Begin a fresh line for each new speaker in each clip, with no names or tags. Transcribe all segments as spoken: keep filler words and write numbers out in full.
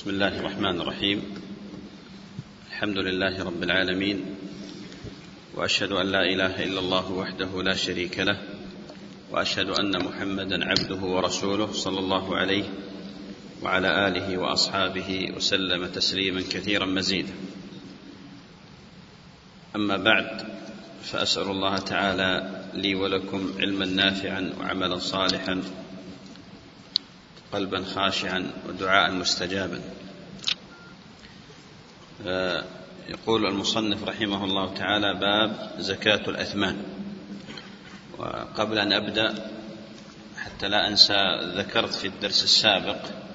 بسم الله الرحمن الرحيم. الحمد لله رب العالمين، وأشهد أن لا إله إلا الله وحده لا شريك له، وأشهد أن محمدا عبده ورسوله صلى الله عليه وعلى آله وأصحابه وسلم تسليما كثيرا مزيدا. أما بعد، فأسأل الله تعالى لي ولكم علما نافعا وعملا صالحا قلبا خاشعا ودعاء مستجابا. يقول المصنف رحمه الله تعالى: باب زكاة الأثمان. وقبل أن أبدأ حتى لا أنسى، ذكرت في الدرس السابق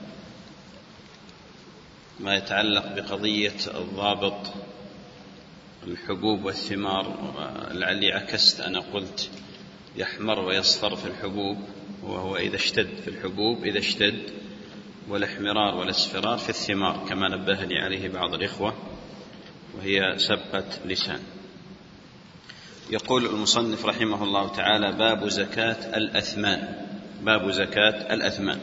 ما يتعلق بقضية الضابط الحبوب والثمار، لعلي عكست، أنا قلت يحمر ويصفر في الحبوب، وهو إذا اشتد في الحبوب إذا اشتد، والاحمرار والاصفرار في الثمار، كما نبهني عليه بعض الإخوة، وهي سبقة لسان. يقول المصنف رحمه الله تعالى: باب زكاة الأثمان. باب زكاة الأثمان.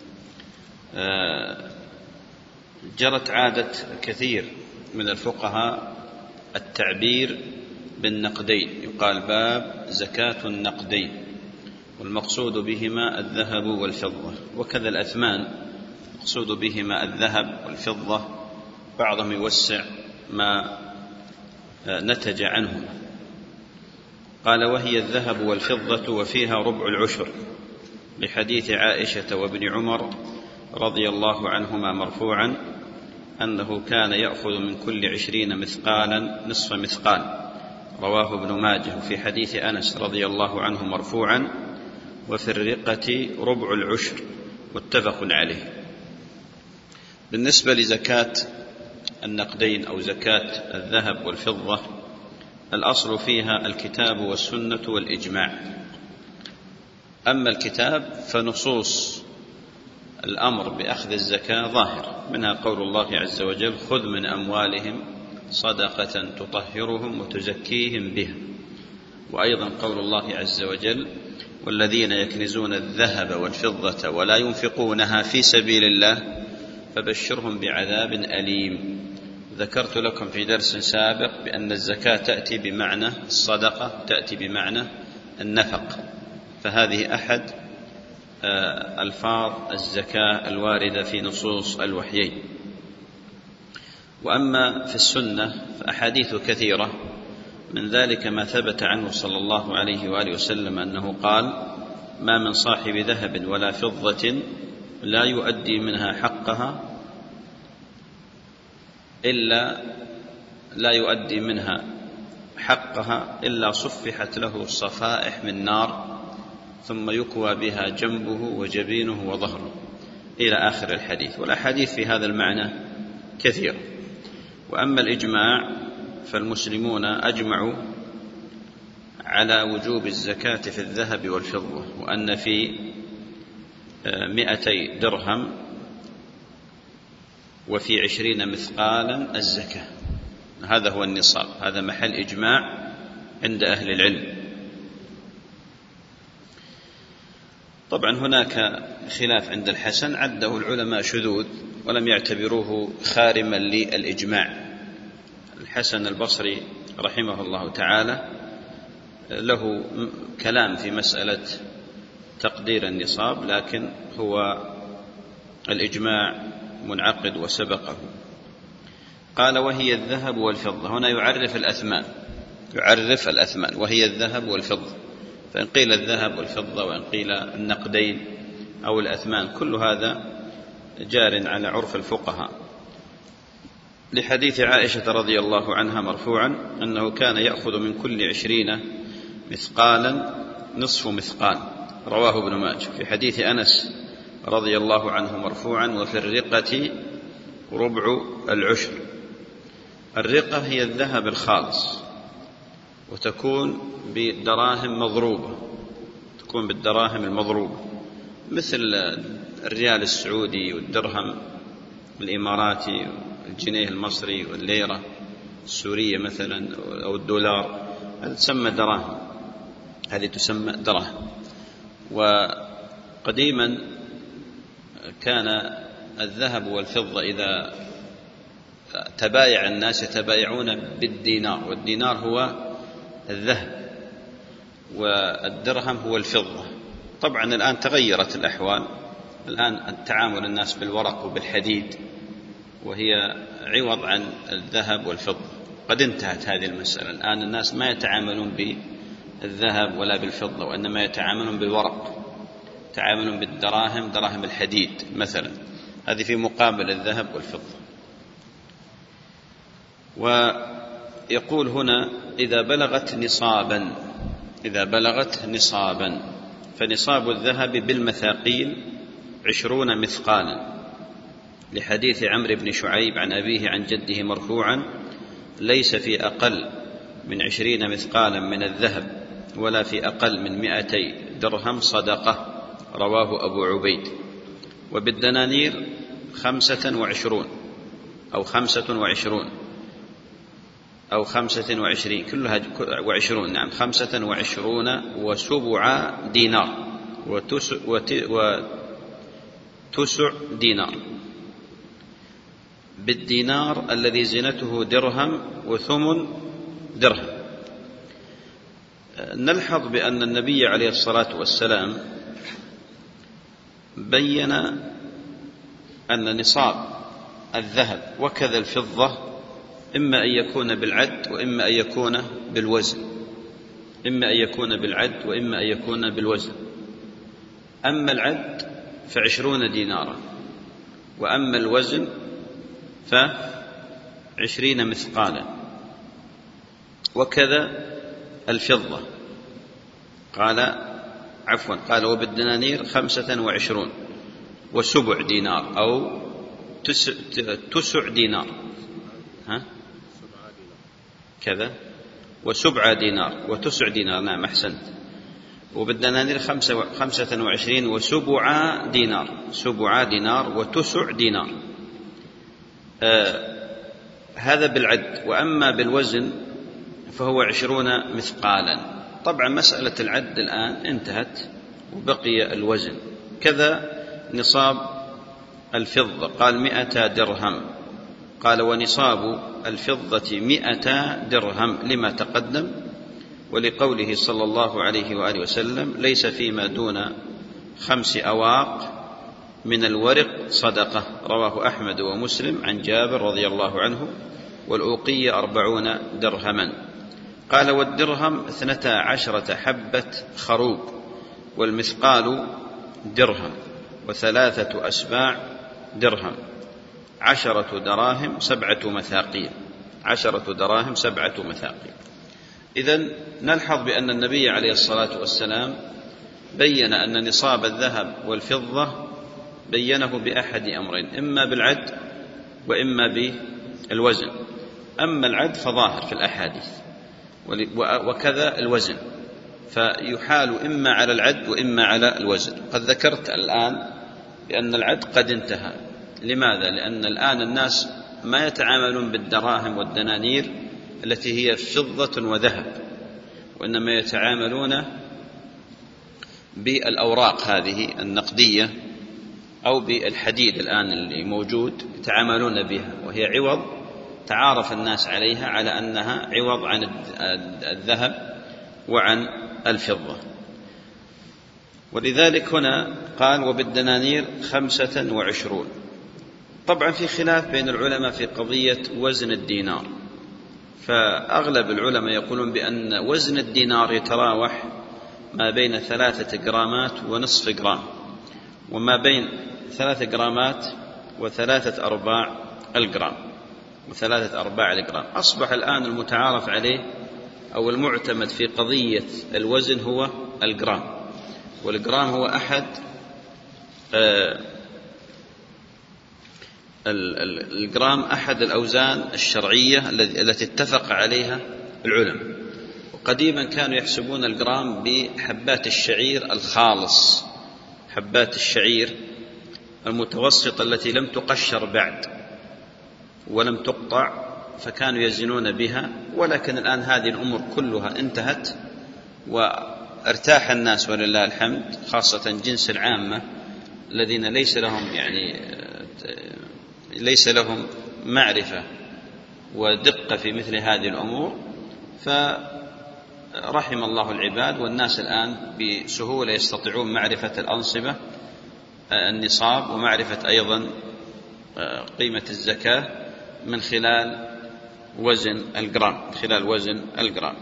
جرت عادة كثير من الفقهاء التعبير بالنقدين، يقال باب زكاة النقدين، والمقصود بهما الذهب والفضة، وكذا الأثمان مقصود بهما الذهب والفضة، بعضهم يوسع ما نتج عنهما. قال: وهي الذهب والفضة وفيها ربع العشر، لحديث عائشة وابن عمر رضي الله عنهما مرفوعا أنه كان يأخذ من كل عشرين مثقالا نصف مثقال، رواه ابن ماجه. في حديث أنس رضي الله عنه مرفوعا: وفي الرقة ربع العشر، متفق عليه. بالنسبة لزكاة النقدين أو زكاة الذهب والفضة، الأصل فيها الكتاب والسنة والإجماع. أما الكتاب فنصوص الأمر بأخذ الزكاة ظاهر، منها قول الله عز وجل: خذ من أموالهم صدقة تطهرهم وتزكيهم بها، وأيضا قول الله عز وجل: والذين يكنزون الذهب والفضة ولا ينفقونها في سبيل الله فبشرهم بعذاب أليم. ذكرت لكم في درس سابق بأن الزكاة تأتي بمعنى الصدقة، تأتي بمعنى النفق، فهذه أحد ألفاظ الزكاة الواردة في نصوص الوحيين. وأما في السنة فأحاديث كثيرة، من ذلك ما ثبت عنه صلى الله عليه وآله وسلم أنه قال: ما من صاحب ذهب ولا فضة لا يؤدي منها حقها إلا لا يؤدي منها حقها إلا صفحت له صفائح من نار، ثم يكوى بها جنبه وجبينه وظهره، إلى آخر الحديث. والأحاديث في هذا المعنى كثيرة. وأما الإجماع فالمسلمون أجمعوا على وجوب الزكاة في الذهب والفضة، وأن في مئتي درهم وفي عشرين مثقالا الزكاة، هذا هو النصاب، هذا محل إجماع عند أهل العلم. طبعا هناك خلاف عند الحسن، عده العلماء شذوذ ولم يعتبروه خارما للإجماع. الحسن البصري رحمه الله تعالى له كلام في مسألة تقدير النصاب، لكن هو الإجماع منعقد وسبقه. قال: وهي الذهب والفضة. هنا يعرف الأثمان، يعرف الأثمان، وهي الذهب والفضة. فإن قيل الذهب والفضة، وإن قيل النقدين أو الأثمان، كل هذا جار على عرف الفقهاء. لحديث عائشة رضي الله عنها مرفوعا أنه كان يأخذ من كل عشرين مثقالا نصف مثقال، رواه ابن ماجه. في حديث أنس رضي الله عنه مرفوعا: وفي الرقة ربع العشر. الرقة هي الذهب الخالص، وتكون بالدراهم مضروبة، تكون بالدراهم المضروبة، مثل الريال السعودي والدرهم الإماراتي والجنيه المصري والليرة السورية مثلا، أو الدولار، هذه تسمى دراهم، هذه تسمى دراهم. وقديما كان الذهب والفضة إذا تبايع الناس يتبايعون بالدينار، والدينار هو الذهب والدرهم هو الفضة. طبعا الآن تغيرت الأحوال، الآن التعامل الناس بالورق وبالحديد، وهي عوض عن الذهب والفضة. قد انتهت هذه المسألة، الآن الناس ما يتعاملون بالذهب ولا بالفضة، وإنما يتعاملون بالورق، يتعاملون بالدراهم، دراهم الحديد مثلا، هذه في مقابل الذهب والفضة. ويقول هنا إذا بلغت نصابا، إذا بلغت نصابا، فنصاب الذهب بالمثاقيل عشرون مثقالا، لحديث عمرو بن شعيب عن أبيه عن جده مرفوعا: ليس في أقل من عشرين مثقالا من الذهب ولا في أقل من مائتي درهم صدقة، رواه أبو عبيد. وبالدنانير خمسة وعشرون أو خمسة وعشرون أو خمسة وعشرين، كلها وعشرون، نعم، خمسة وعشرون وسبع دينار وتسع, وتسع دينار. بالدينار الذي زينته درهم وثمن درهم. نلحظ بأن النبي عليه الصلاة والسلام بين أن نصاب الذهب وكذا الفضة إما أن يكون بالعد وإما أن يكون بالوزن، إما أن يكون بالعد وإما أن يكون بالوزن. أما العد فعشرون دينارا، وأما الوزن فعشرين مثقالا. وكذا الفضة، قال عفوا قال وبالدنانير خمسة وعشرون وسبع دينار أو تسع, تسع دينار، ها كذا، وسبع دينار وتسع دينار، نعم أحسنت. وبالدنانير خمسة, خمسة وعشرين وسبع دينار، سبع دينار وتسع دينار. آه هذا بالعد. وأما بالوزن فهو عشرون مثقالا. طبعا مسألة العد الآن انتهت وبقي الوزن. كذا نصاب الفضة، قال مئة درهم، قال ونصاب الفضة مئة درهم لما تقدم، ولقوله صلى الله عليه وآله وسلم: ليس فيما دون خمس أواق من الورق صدقة، رواه أحمد ومسلم عن جابر رضي الله عنه. والأوقية أربعون درهما. قال والدرهم اثنتا عشرة حبة خروب، والمثقال درهم، وثلاثة أسباع درهم، عشرة دراهم سبعة مثاقيل، عشرة دراهم سبعة مثاقيل. إذن نلحظ بأن النبي عليه الصلاة والسلام بين أن نصاب الذهب والفضة بينه بأحد أمرين: إما بالعد وإما بالوزن. أما العد فظاهر في الأحاديث، وكذا الوزن، فيحال إما على العد وإما على الوزن. قد ذكرت الآن بأن العد قد انتهى. لماذا؟ لأن الآن الناس ما يتعاملون بالدراهم والدنانير التي هي فضة وذهب، وإنما يتعاملون بالأوراق هذه النقدية أو بالحديد الآن اللي موجود، يتعاملون بها، وهي عوض تعارف الناس عليها على أنها عوض عن الذهب وعن الفضة. ولذلك هنا قال وبالدنانير خمسة وعشرون. طبعا في خلاف بين العلماء في قضية وزن الدينار، فأغلب العلماء يقولون بأن وزن الدينار يتراوح ما بين ثلاثة جرامات ونصف جرام، وما بين ثلاثة جرامات وثلاثة أرباع الجرام، وثلاثة أرباع الجرام. أصبح الآن المتعارف عليه أو المعتمد في قضية الوزن هو الجرام، والجرام هو أحد آه الجرام أحد الأوزان الشرعية التي اتفق عليها العلماء. وقديما كانوا يحسبون الجرام بحبات الشعير الخالص، حبات الشعير المتوسطة التي لم تقشر بعد ولم تقطع، فكانوا يزنون بها. ولكن الآن هذه الأمور كلها انتهت، وارتاح الناس ولله الحمد، خاصة جنس العامة الذين ليس لهم يعني ليس لهم معرفة ودقة في مثل هذه الأمور، فرحم الله العباد، والناس الآن بسهولة يستطيعون معرفة الأنصبة النصاب ومعرفة أيضا قيمة الزكاة من خلال وزن الجرام، خلال وزن الجرام.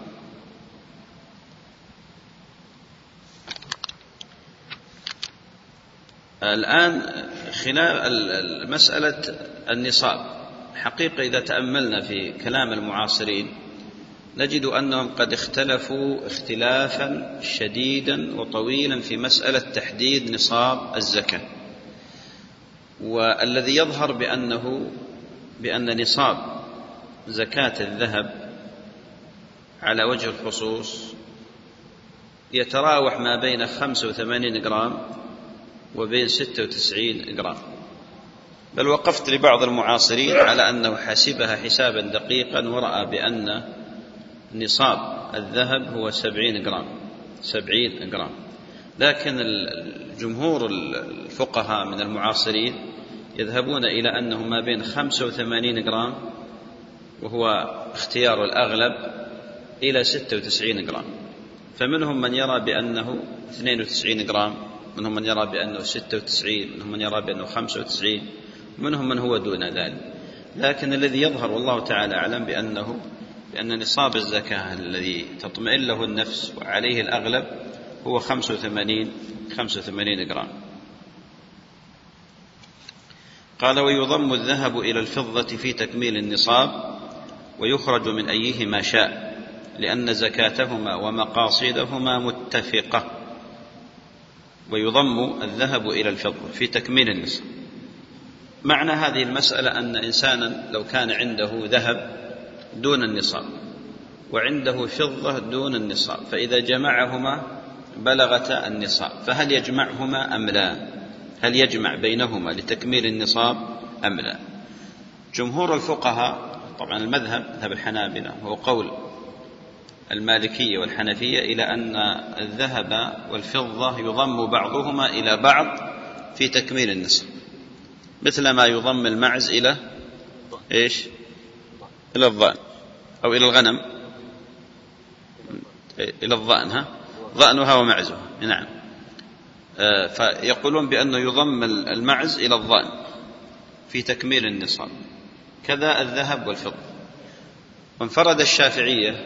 الآن خلال مسألة النصاب، حقيقة إذا تأملنا في كلام المعاصرين نجد أنهم قد اختلفوا اختلافا شديدا وطويلا في مسألة تحديد نصاب الزكاة. والذي يظهر بأنه بأن نصاب زكاة الذهب على وجه الخصوص يتراوح ما بين خمسة وثمانين جرام وبين ستة وتسعين جرام، بل وقفت لبعض المعاصرين على أنه حسبها حسابا دقيقا ورأى بأن نصاب الذهب هو سبعين جرام سبعين جرام. لكن الجمهور الفقهاء من المعاصرين يذهبون إلى أنه ما بين خمسة وثمانين جرام، وهو اختيار الأغلب، إلى ستة وتسعين جرام. فمنهم من يرى بأنه اثنين وتسعين جرام، منهم من يرى بأنه ستة وتسعين، منهم من يرى بأنه خمسة وتسعين، منهم من هو دون ذلك. لكن الذي يظهر والله تعالى أعلم بأنه بأن نصاب الزكاة الذي تطمئن له النفس وعليه الأغلب هو خمسة وثمانين خمسة وثمانين جرام. قال: ويضم الذهب إلى الفضة في تكميل النصاب، ويخرج من أيهما شاء، لأن زكاتهما ومقاصدهما متفقة. ويضم الذهب إلى الفضة في تكميل النصاب. معنى هذه المسألة أن إنسانا لو كان عنده ذهب دون النصاب وعنده فضة دون النصاب، فإذا جمعهما بلغتا النصاب، فهل يجمعهما أم لا؟ هل يجمع بينهما لتكميل النصاب أم لا؟ جمهور الفقهاء، طبعا المذهب مذهب الحنابلة هو قول المالكية والحنفية، إلى أن الذهب والفضة يضم بعضهما إلى بعض في تكميل النصاب، مثل ما يضم المعز إلى إيش؟ إلى الضأن، أو إلى الغنم، إلى الضأن، ها ضأنها ومعزها، نعم. آه فيقولون بأنه يضم المعز إلى الضأن في تكميل النصاب، كذا الذهب والفضة. وانفرد الشافعية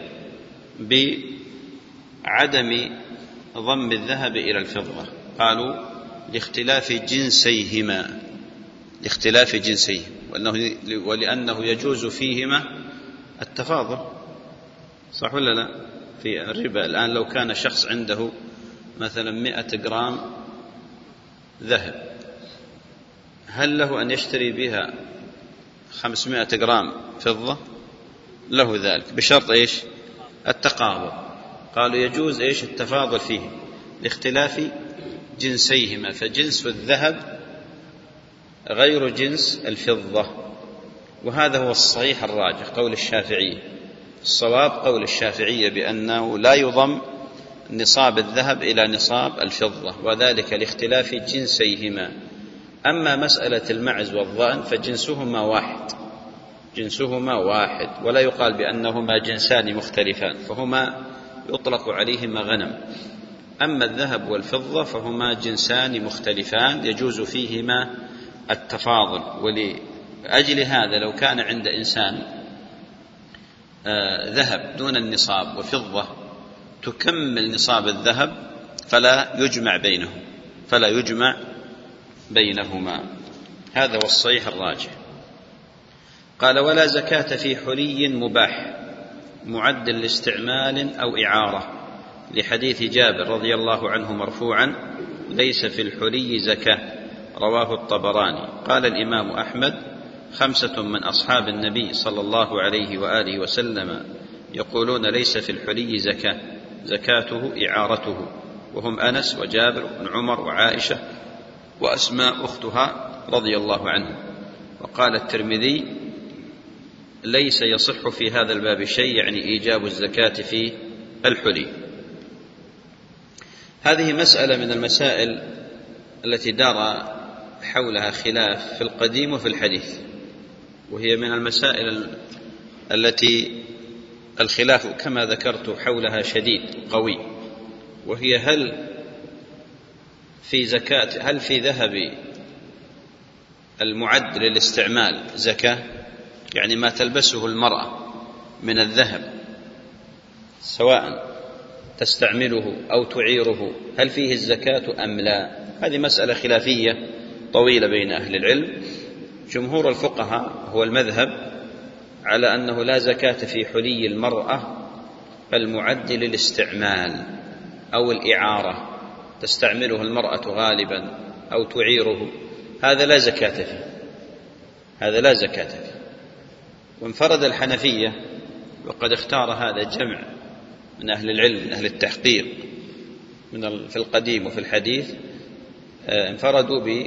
بعدم ضم الذهب إلى الفضة، قالوا لاختلاف جنسيهما لاختلاف جنسيهما ولأنه يجوز فيهما التفاضل، صح ولا لا؟ في الربا الآن لو كان شخص عنده مثلا مئة جرام ذهب، هل له أن يشتري بها خمسمائة جرام فضة؟ له ذلك بشرط إيش؟ التقابل. قالوا يجوز إيش؟ التفاضل فيه لاختلاف جنسيهما، فجنس الذهب غير جنس الفضة. وهذا هو الصحيح الراجح، قول الشافعية. الصواب قول الشافعية بأنه لا يضم نصاب الذهب إلى نصاب الفضة، وذلك لاختلاف جنسيهما. أما مسألة المعز والضأن فجنسهما واحد جنسهما واحد ولا يقال بأنهما جنسان مختلفان، فهما يطلق عليهما غنم. أما الذهب والفضة فهما جنسان مختلفان يجوز فيهما التفاضل. ولأجل هذا لو كان عند إنسان آه ذهب دون النصاب وفضة تكمل نصاب الذهب فلا يجمع بينهم فلا يجمع بينهما هذا هو الصحيح الراجح. قال: ولا زكاة في حلي مباح معد لاستعمال أو إعارة، لحديث جابر رضي الله عنه مرفوعا: ليس في الحلي زكاة، رواه الطبراني. قال الإمام أحمد: خمسة من أصحاب النبي صلى الله عليه وآله وسلم يقولون ليس في الحلي زكاة، زكاته إعارته، وهم أنس وجابر بن عمر وعائشة وأسماء أختها رضي الله عنه. وقال الترمذي: ليس يصح في هذا الباب شيء، يعني إيجاب الزكاة في الحلي. هذه مسألة من المسائل التي دار حولها خلاف في القديم وفي الحديث، وهي من المسائل التي الخلاف كما ذكرت حولها شديد قوي، وهي هل في زكاة هل في ذهب المعد للاستعمال زكاة، يعني ما تلبسه المرأة من الذهب سواء تستعمله أو تعيره هل فيه الزكاة أم لا؟ هذه مسألة خلافية طويلة بين أهل العلم. جمهور الفقهاء هو المذهب على أنه لا زكاة في حلي المرأة المعد للاستعمال أو الإعارة، تستعمله المرأة غالبا أو تعيره، هذا لا زكاة فيه، هذا لا زكاة فيه. وانفرد الحنفية، وقد اختار هذا جمع من أهل العلم من أهل التحقيق من في القديم وفي الحديث، انفردوا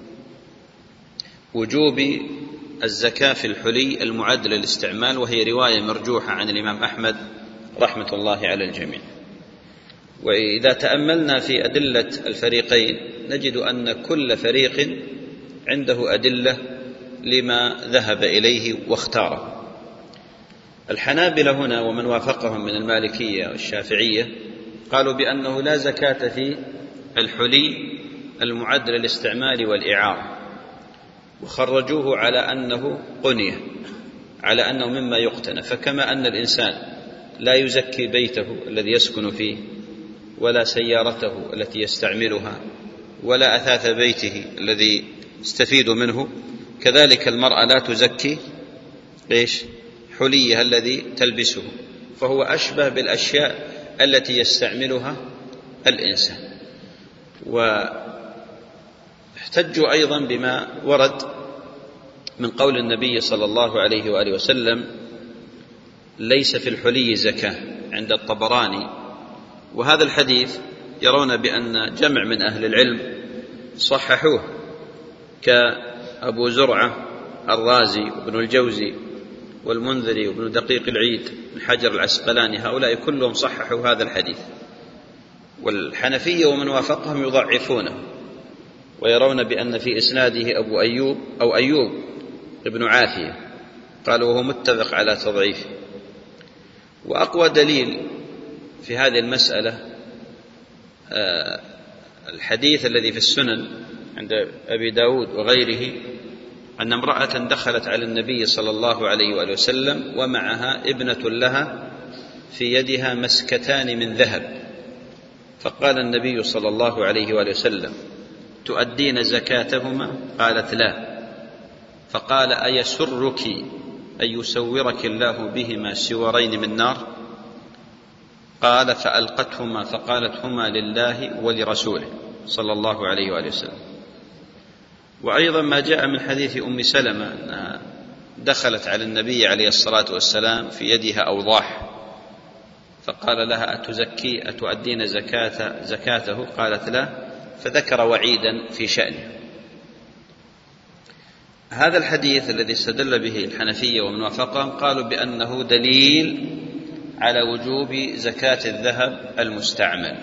بوجوب الزكاة في الحلي المعد للاستعمال، وهي رواية مرجوحة عن الإمام أحمد رحمة الله على الجميع. وإذا تأملنا في أدلة الفريقين نجد أن كل فريق عنده أدلة لما ذهب إليه واختاره. الحنابلة هنا ومن وافقهم من المالكية والشافعية قالوا بأنه لا زكاة في الحلي المعد للاستعمال والإعارة، وخرجوه على أنه قنية، على أنه مما يقتنى. فكما أن الإنسان لا يزكي بيته الذي يسكن فيه، ولا سيارته التي يستعملها، ولا أثاث بيته الذي يستفيد منه، كذلك المرأة لا تزكي إيش؟ حليها الذي تلبسه، فهو أشبه بالأشياء التي يستعملها الإنسان. واحتجوا أيضا بما ورد من قول النبي صلى الله عليه وآله وسلم: ليس في الحلي زكاة، عند الطبراني. وهذا الحديث يرون بأن جمع من أهل العلم صححوه، كأبو زرعة الرازي وابن الجوزي والمنذري وابن دقيق العيد بن حجر العسقلاني، هؤلاء كلهم صححوا هذا الحديث. والحنفية ومن وافقهم يضعفونه ويرون بأن في إسناده أبو أيوب أو أيوب ابن عافية، قالوا وهو متفق على تضعيفه. وأقوى دليل في هذه المسألة الحديث الذي في السنن عند أبي داود وغيره، أن امرأة دخلت على النبي صلى الله عليه وآله وسلم ومعها ابنة لها في يدها مسكتان من ذهب، فقال النبي صلى الله عليه وآله وسلم: تؤدين زكاتهما؟ قالت: لا. فقال: أيسرك أن يسورك الله بهما سورين من نار؟ قال: فألقتهما فقالت: هما لله ولرسوله صلى الله عليه وآله وسلم. وأيضا ما جاء من حديث أم سلمة أنها دخلت على النبي عليه الصلاة والسلام في يدها أوضاح، فقال لها: أتزكي أتؤدين زكاة زكاته؟ قالت: لا. فذكر وعيدا في شأنه. هذا الحديث الذي استدل به الحنفية ومن وافقهم قالوا بأنه دليل على وجوب زكاة الذهب المستعمل.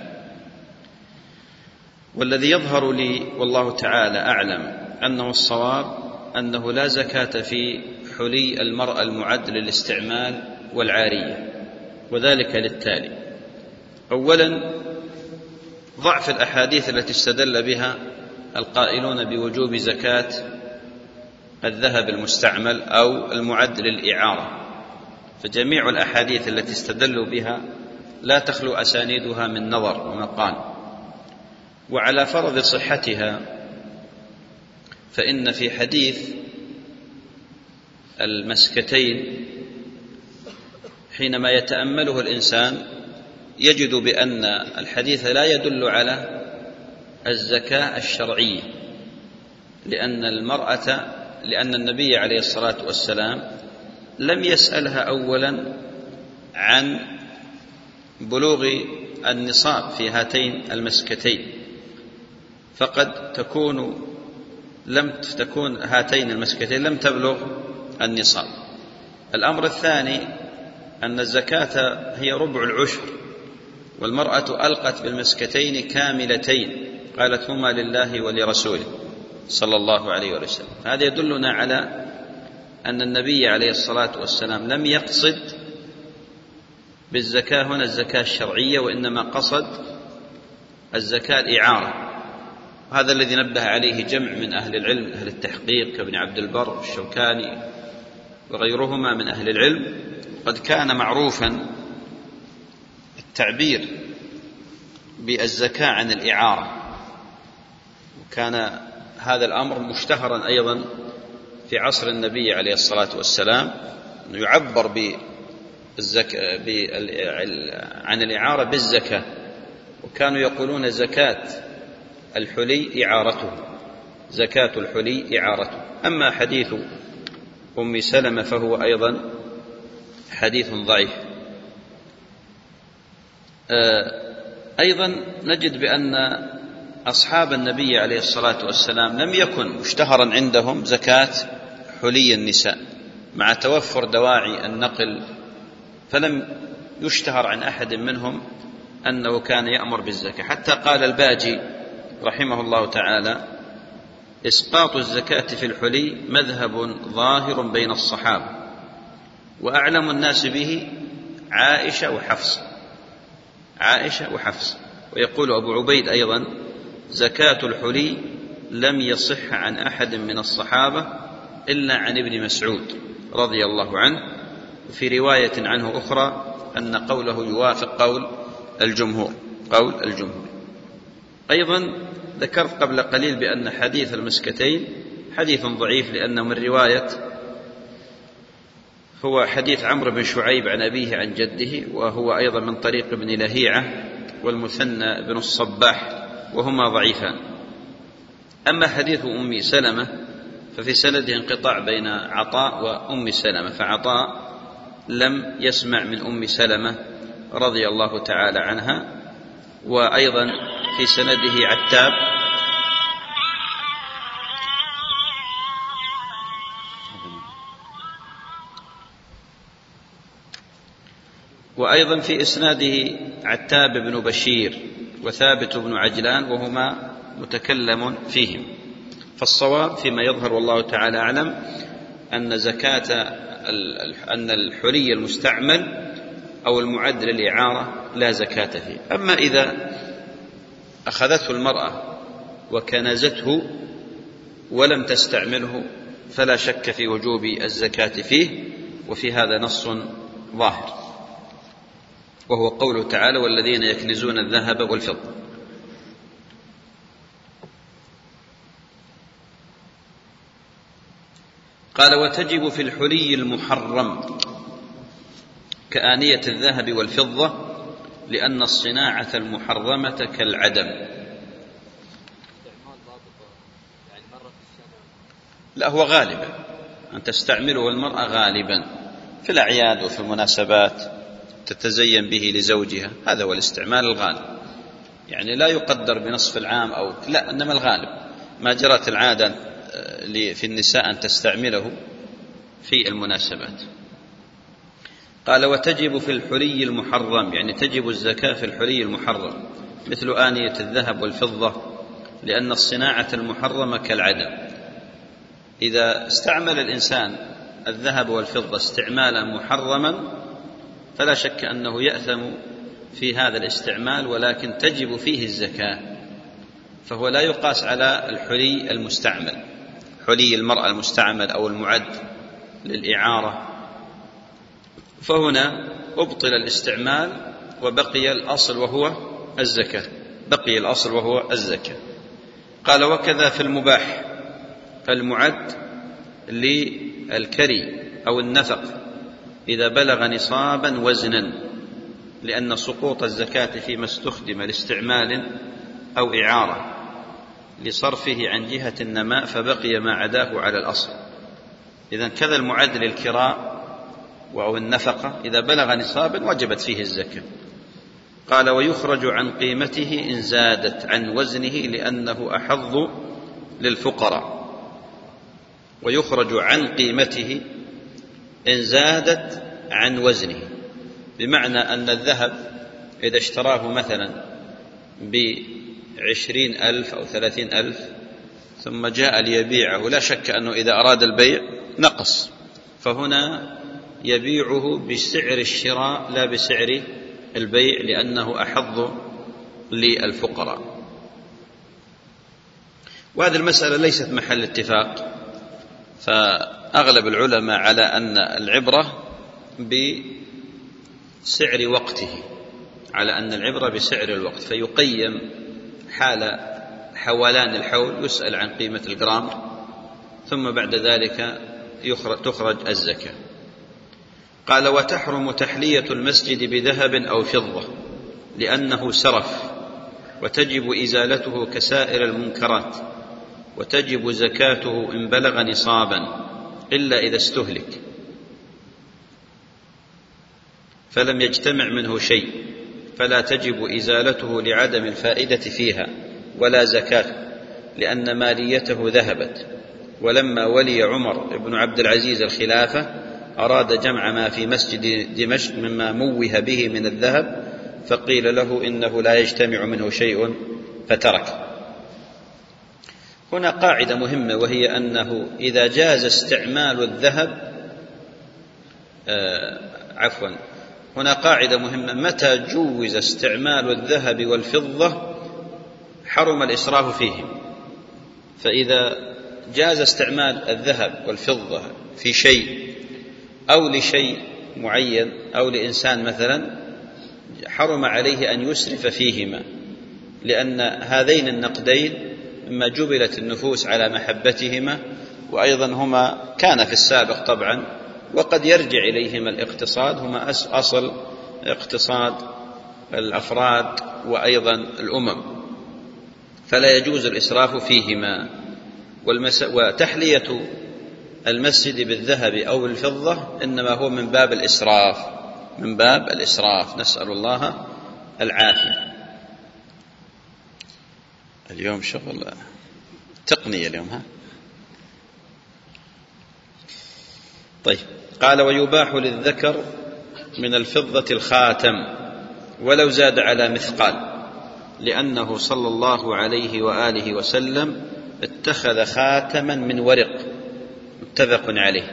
والذي يظهر لي والله تعالى أعلم أنه الصواب أنه لا زكاة في حلي المرأة المعد للاستعمال والعارية، وذلك للتالي: أولا، ضعف الأحاديث التي استدل بها القائلون بوجوب زكاة الذهب المستعمل أو المعد للإعارة، فجميع الأحاديث التي استدلوا بها لا تخلو أسانيدها من نظر ومقال. وعلى فرض صحتها فإن في حديث المسكتين حينما يتأمله الإنسان يجد بأن الحديث لا يدل على الزكاة الشرعية، لأن المرأة لأن النبي عليه الصلاة والسلام لم يسألها أولا عن بلوغ النصاب في هاتين المسكتين، فقد تكون لم تكون هاتين المسكتين لم تبلغ النصاب. الأمر الثاني أن الزكاة هي ربع العشر، والمرأة ألقت بالمسكتين كاملتين، قالت: هما لله ولرسوله صلى الله عليه وسلم. هذا يدلنا على أن النبي عليه الصلاة والسلام لم يقصد بالزكاة هنا الزكاة الشرعية، وإنما قصد الزكاة الإعارة. هذا الذي نبه عليه جمع من أهل العلم، أهل التحقيق كابن عبد البر والشوكاني وغيرهما من أهل العلم. قد كان معروفا التعبير بالزكاة عن الإعارة، وكان هذا الأمر مشتهرا أيضا في عصر النبي عليه الصلاة والسلام، أنه يعبر بالزكاة عن الإعارة بالزكاة، وكانوا يقولون زكاة الحلي إعارته، زكاة الحلي إعارته. أما حديث أم سلمة فهو أيضا حديث ضعيف. أيضا نجد بأن أصحاب النبي عليه الصلاة والسلام لم يكن مشتهرا عندهم زكاة حلي النساء، مع توفر دواعي النقل، فلم يشتهر عن أحد منهم أنه كان يأمر بالزكاة. حتى قال الباجي رحمه الله تعالى: إسقاط الزكاة في الحلي مذهب ظاهر بين الصحابة، وأعلم الناس به عائشة وحفص، عائشة وحفص. ويقول أبو عبيد أيضا: زكاة الحلي لم يصح عن أحد من الصحابة إلا عن ابن مسعود رضي الله عنه. وفي رواية عنه أخرى أن قوله يوافق قول الجمهور، قول الجمهور. أيضا ذكرت قبل قليل بأن حديث المسكتين حديث ضعيف، لأنه من رواية هو حديث عمرو بن شعيب عن أبيه عن جده، وهو أيضا من طريق ابن لهيعة والمثنى بن الصباح، وهما ضعيفان. أما حديث أم سلمة ففي سنده انقطاع بين عطاء وأم سلمة، فعطاء لم يسمع من أم سلمة رضي الله تعالى عنها. وأيضا في سنده عتاب وأيضا في إسناده عتاب بن بشير وثابت بن عجلان، وهما متكلم فيهم. فالصواب فيما يظهر والله تعالى أعلم أن زكاة أن الحلي المستعمل أو المعد للإعارة لا زكاة فيه. أما إذا أخذته المرأة وكنزته ولم تستعمله فلا شك في وجوب الزكاة فيه، وفي هذا نص ظاهر، وهو قوله تعالى: والذين يكنزون الذهب والفضة. قال: وتجب في الحلي المحرم كآنية الذهب والفضة، لأن الصناعة المحرمة كالعدم. لا، هو غالبا أن تستعمله المرأة غالبا في الأعياد وفي المناسبات تتزين به لزوجها، هذا هو الاستعمال الغالب، يعني لا يقدر بنصف العام أو لا، إنما الغالب ما جرت العادة في النساء أن تستعمله في المناسبات. قال: وتجب في الحلي المحرم، يعني تجب الزكاة في الحلي المحرم مثل آنية الذهب والفضة، لأن الصناعة المحرمة كالعدم. إذا استعمل الإنسان الذهب والفضة استعمالا محرما فلا شك أنه يأثم في هذا الاستعمال، ولكن تجب فيه الزكاة، فهو لا يقاس على الحلي المستعمل، حلي المرأة المستعمل أو المعد للإعارة. فهنا أبطل الاستعمال وبقي الأصل وهو الزكاة، بقي الأصل وهو الزكاة. قال: وكذا في المباح المعد للكري أو النفق إذا بلغ نصابا وزنا، لأن سقوط الزكاة فيما استخدم لاستعمال أو إعارة لصرفه عن جهة النماء فبقي ما عداه على الأصل. إذن كذا المعد للكراء أو النفقة إذا بلغ نصابا وجبت فيه الزكاة. قال: ويخرج عن قيمته إن زادت عن وزنه لأنه أحظ للفقراء. ويخرج عن قيمته إن زادت عن وزنه، بمعنى أن الذهب إذا اشتراه مثلا بعشرين ألف أو ثلاثين ألف ثم جاء ليبيعه، لا شك أنه إذا أراد البيع نقص، فهنا يبيعه بسعر الشراء لا بسعر البيع، لأنه أحظ للفقراء. وهذه المسألة ليست محل اتفاق، فأغلب العلماء على أن العبرة بسعر وقته، على أن العبرة بسعر الوقت، فيقيم حال حولان الحول، يسأل عن قيمة الجرام، ثم بعد ذلك تخرج الزكاة. قال: وتحرم تحلية المسجد بذهب أو فضة لأنه سرف، وتجب إزالته كسائر المنكرات، وتجب زكاته إن بلغ نصابا إلا إذا استهلك فلم يجتمع منه شيء، فلا تجب إزالته لعدم الفائدة فيها ولا زكاة، لأن ماليته ذهبت. ولما ولي عمر بن عبد العزيز الخلافة أراد جمع ما في مسجد دمشق مما موه به من الذهب، فقيل له إنه لا يجتمع منه شيء فترك. هنا قاعدة مهمة، وهي أنه إذا جاز استعمال الذهب آه عفوا هنا قاعدة مهمة: متى جوز استعمال الذهب والفضة حرم الإسراف فيهم. فإذا جاز استعمال الذهب والفضة في شيء أو لشيء معين أو لإنسان مثلا، حرم عليه أن يسرف فيهما، لأن هذين النقدين مما جبلت النفوس على محبتهما، وأيضا هما كان في السابق طبعا وقد يرجع إليهما الاقتصاد، هما أصل اقتصاد الأفراد وأيضا الأمم، فلا يجوز الإسراف فيهما. وتحلية المسجد بالذهب أو الفضة إنما هو من باب الإسراف، من باب الإسراف، نسأل الله العافية. اليوم شغل تقنية اليوم ها. طيب، قال: ويباح للذكر من الفضة الخاتم ولو زاد على مثقال، لأنه صلى الله عليه وآله وسلم اتخذ خاتما من ورق متفق عليه،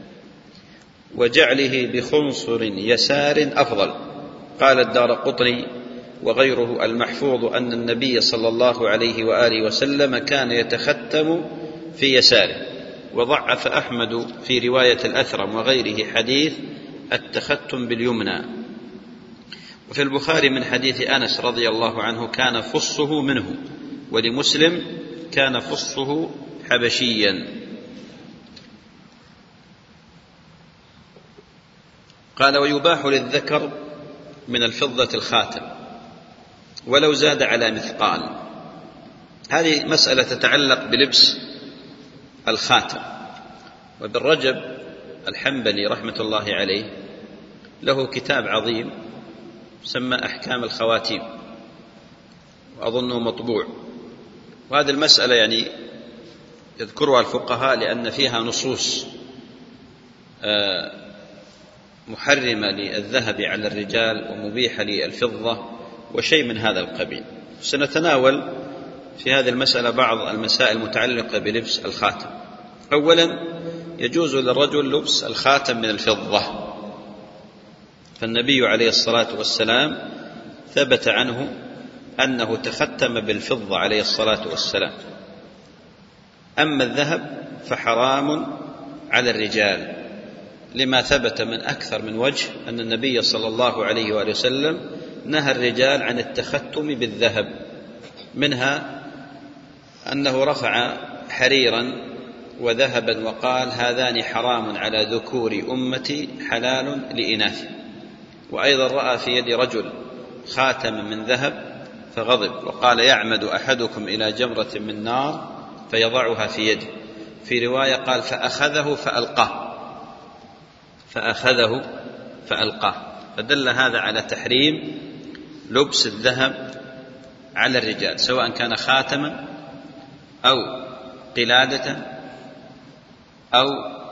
وجعله بخنصر يسار أفضل. قال الدارقطني وغيره: المحفوظ أن النبي صلى الله عليه وآله وسلم كان يتختم في يساره. وضعف أحمد في رواية الأثرم وغيره حديث التختم باليمنى. وفي البخاري من حديث أنس رضي الله عنه: كان فصه منه. ولمسلم: كان فصه حبشيا. قال: ويباح للذكر من الفضة الخاتم ولو زاد على مثقال. هذه مسألة تتعلق بلبس الخاتم. وابن رجب الحنبلي رحمة الله عليه له كتاب عظيم سمى أحكام الخواتيم، وأظنه مطبوع. وهذه المسألة يعني يذكرها الفقهاء لأن فيها نصوص محرمة للذهب على الرجال ومبيحة للفضة وشيء من هذا القبيل. سنتناول في هذه المسألة بعض المسائل المتعلقة بلبس الخاتم. أولا، يجوز للرجل لبس الخاتم من الفضة، فالنبي عليه الصلاة والسلام ثبت عنه أنه تختم بالفضة عليه الصلاة والسلام. أما الذهب فحرام على الرجال، لما ثبت من أكثر من وجه أن النبي صلى الله عليه وآله وسلم نهى الرجال عن التختم بالذهب، منها أنه رفع حريرا وذهبا وقال: هذان حرام على ذكور أمتي حلال لإناث. وأيضا رأى في يد رجل خاتم من ذهب فغضب وقال: يعمد أحدكم إلى جمرة من نار فيضعها في يده. في رواية قال: فأخذه فألقاه فأخذه فألقاه فدل هذا على تحريم لبس الذهب على الرجال، سواء كان خاتما أو قلادة أو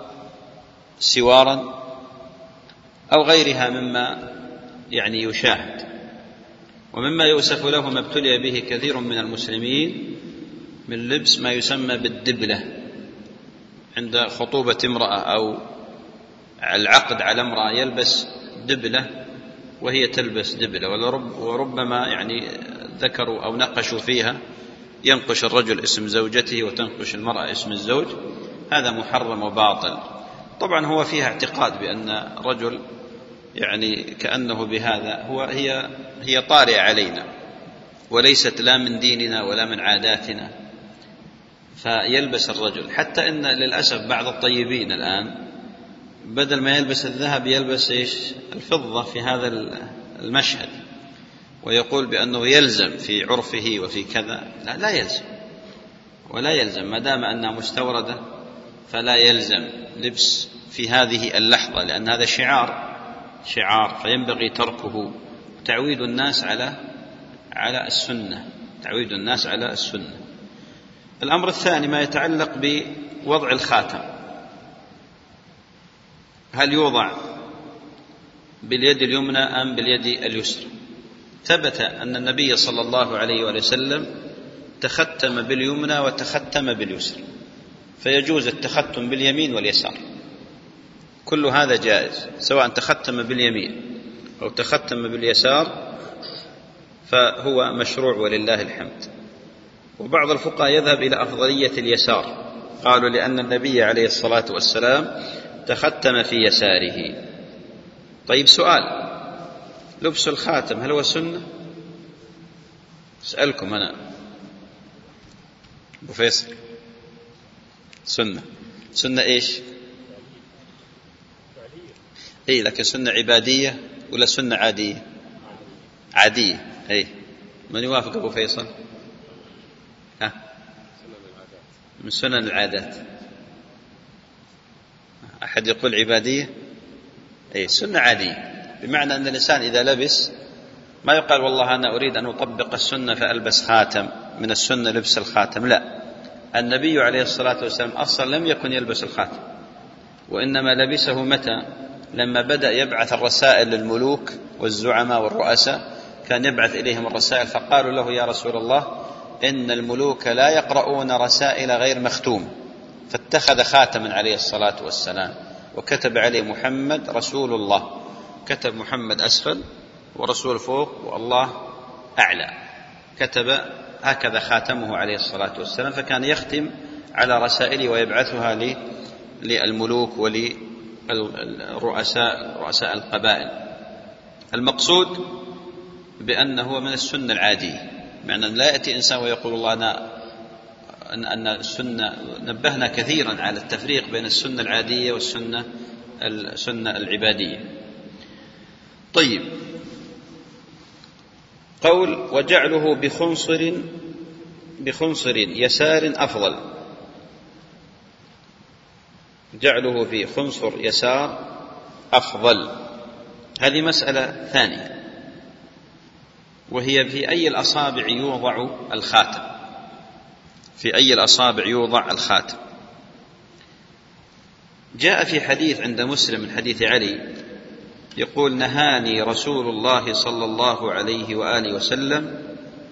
سوارا أو غيرها مما يعني يشاهد. ومما يؤسف له ما ابتلي به كثير من المسلمين من لبس ما يسمى بالدبلة عند خطوبة امرأة أو العقد على امرأة يلبس دبلة وهي تلبس دبلة، وربما يعني ذكروا أو نقشوا فيها ينقش الرجل اسم زوجته وتنقش المرأة اسم الزوج، هذا محرم وباطل. طبعا هو فيها اعتقاد بأن رجل يعني كأنه بهذا هو هي هي طارئة علينا وليست لا من ديننا ولا من عاداتنا، فيلبس الرجل. حتى إن للأسف بعض الطيبين الآن بدل ما يلبس الذهب يلبس إيش؟ الفضة في هذا المشهد، ويقول بأنه يلزم في عرفه وفي كذا. لا, لا يلزم ولا يلزم، ما دام أنها مستوردة فلا يلزم لبس في هذه اللحظة، لأن هذا شعار شعار فينبغي تركه، تعويد الناس على على السنة تعويد الناس على السنة. الأمر الثاني ما يتعلق بوضع الخاتم، هل يوضع باليد اليمنى أم باليد اليسرى؟ ثبت أن النبي صلى الله عليه وسلم تختم باليمنى وتختم باليسرى، فيجوز التختم باليمين واليسار، كل هذا جائز، سواء تختم باليمين أو تختم باليسار فهو مشروع ولله الحمد. وبعض الفقهاء يذهب إلى أفضلية اليسار، قالوا لأن النبي عليه الصلاة والسلام تختم في يساره. طيب سؤال، لبس الخاتم هل هو سنة؟ أسألكم أنا أبو فيصل، سنة سنة إيش؟ إيه، لكن سنة عبادية ولا سنة عادية؟ عادية. إيه، من يوافق أبو فيصل؟ ها؟ من سنن العادات. أحد يقول عبادية؟ أي سنة عادية، بمعنى أن الإنسان إذا لبس ما يقال والله أنا أريد أن أطبق السنة فألبس خاتم، من السنة لبس الخاتم، لا. النبي عليه الصلاة والسلام أصلا لم يكن يلبس الخاتم، وإنما لبسه متى؟ لما بدأ يبعث الرسائل للملوك والزعماء والرؤساء، كان يبعث إليهم الرسائل، فقالوا له يا رسول الله إن الملوك لا يقرؤون رسائل غير مختوم، فاتخذ خاتما عليه الصلاة والسلام وكتب عليه محمد رسول الله، كتب محمد أسفل ورسول فوق والله أعلى، كتب هكذا خاتمه عليه الصلاة والسلام، فكان يختم على رسائله ويبعثها للملوك وللرؤساء رؤساء القبائل. المقصود بأنه من السنة العادية، معنى لا يأتي إنسان ويقول الله أنا أن السنة، نبهنا كثيرا على التفريق بين السنة العادية والسنة السنة العبادية. طيب، قول وجعله بخنصر بخنصر يسار أفضل، جعله في خنصر يسار أفضل، هذه مسألة ثانية، وهي في أي الأصابع يوضع الخاتم، في أي الأصابع يوضع الخاتم. جاء في حديث عند مسلم من حديث علي يقول نهاني رسول الله صلى الله عليه وآله وسلم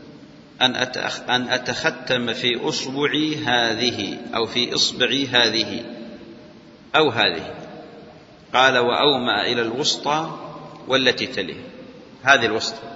أن أتختم في أصبعي هذه أو في إصبعي هذه أو هذه، قال وأومأ إلى الوسطى والتي تليها، هذه الوسطى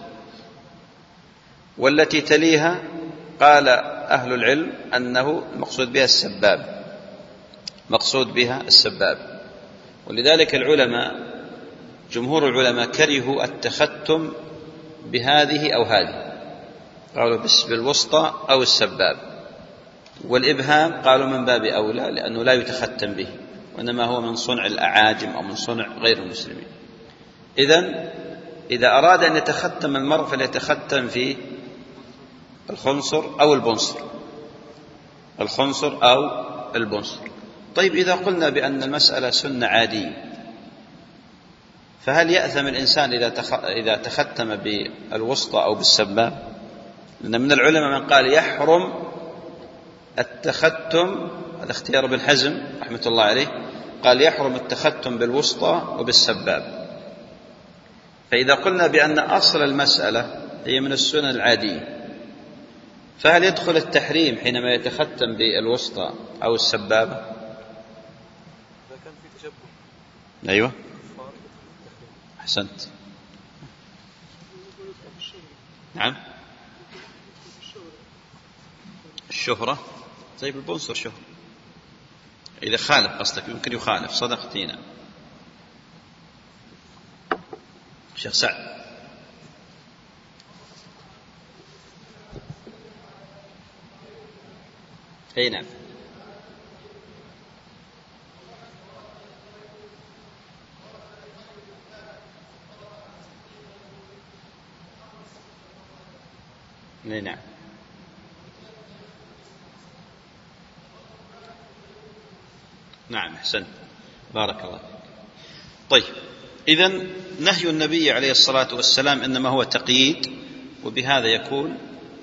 والتي تليها قال أهل العلم أنه المقصود بها السباب، مقصود بها السباب. ولذلك العلماء جمهور العلماء كرهوا التختم بهذه أو هذه، قالوا بس بالوسطى أو السباب، والإبهام قالوا من باب أولى لأنه لا يتختم به، وإنما هو من صنع الأعاجم أو من صنع غير المسلمين. إذن إذا أراد أن يتختم المرء فليتختم في الخنصر أو البنصر، الخنصر أو البنصر. طيب، إذا قلنا بأن المسألة سنة عادية، فهل يأثم الإنسان إذا تختم بالوسطى أو بالسباب؟ لأن من العلماء من قال يحرم التختم، هذا اختيار ابن حزم رحمة الله عليه، قال يحرم التختم بالوسطى وبالسباب. فإذا قلنا بأن أصل المسألة هي من السنن العادية، فهل يدخل التحريم حينما يتختم بالوسطى أو السبابة؟
إذا كان في تشبه.
أيوة أحسنت. نعم الشهرة. طيب البنصر شهرة إذا خالف قصدك يمكن يخالف. صدقتينا شيخ سعد. أي نعم. أي نعم. نعم أحسنت بارك الله فيك. طيب إذن نهي النبي عليه الصلاة والسلام إنما هو تقييد، وبهذا يكون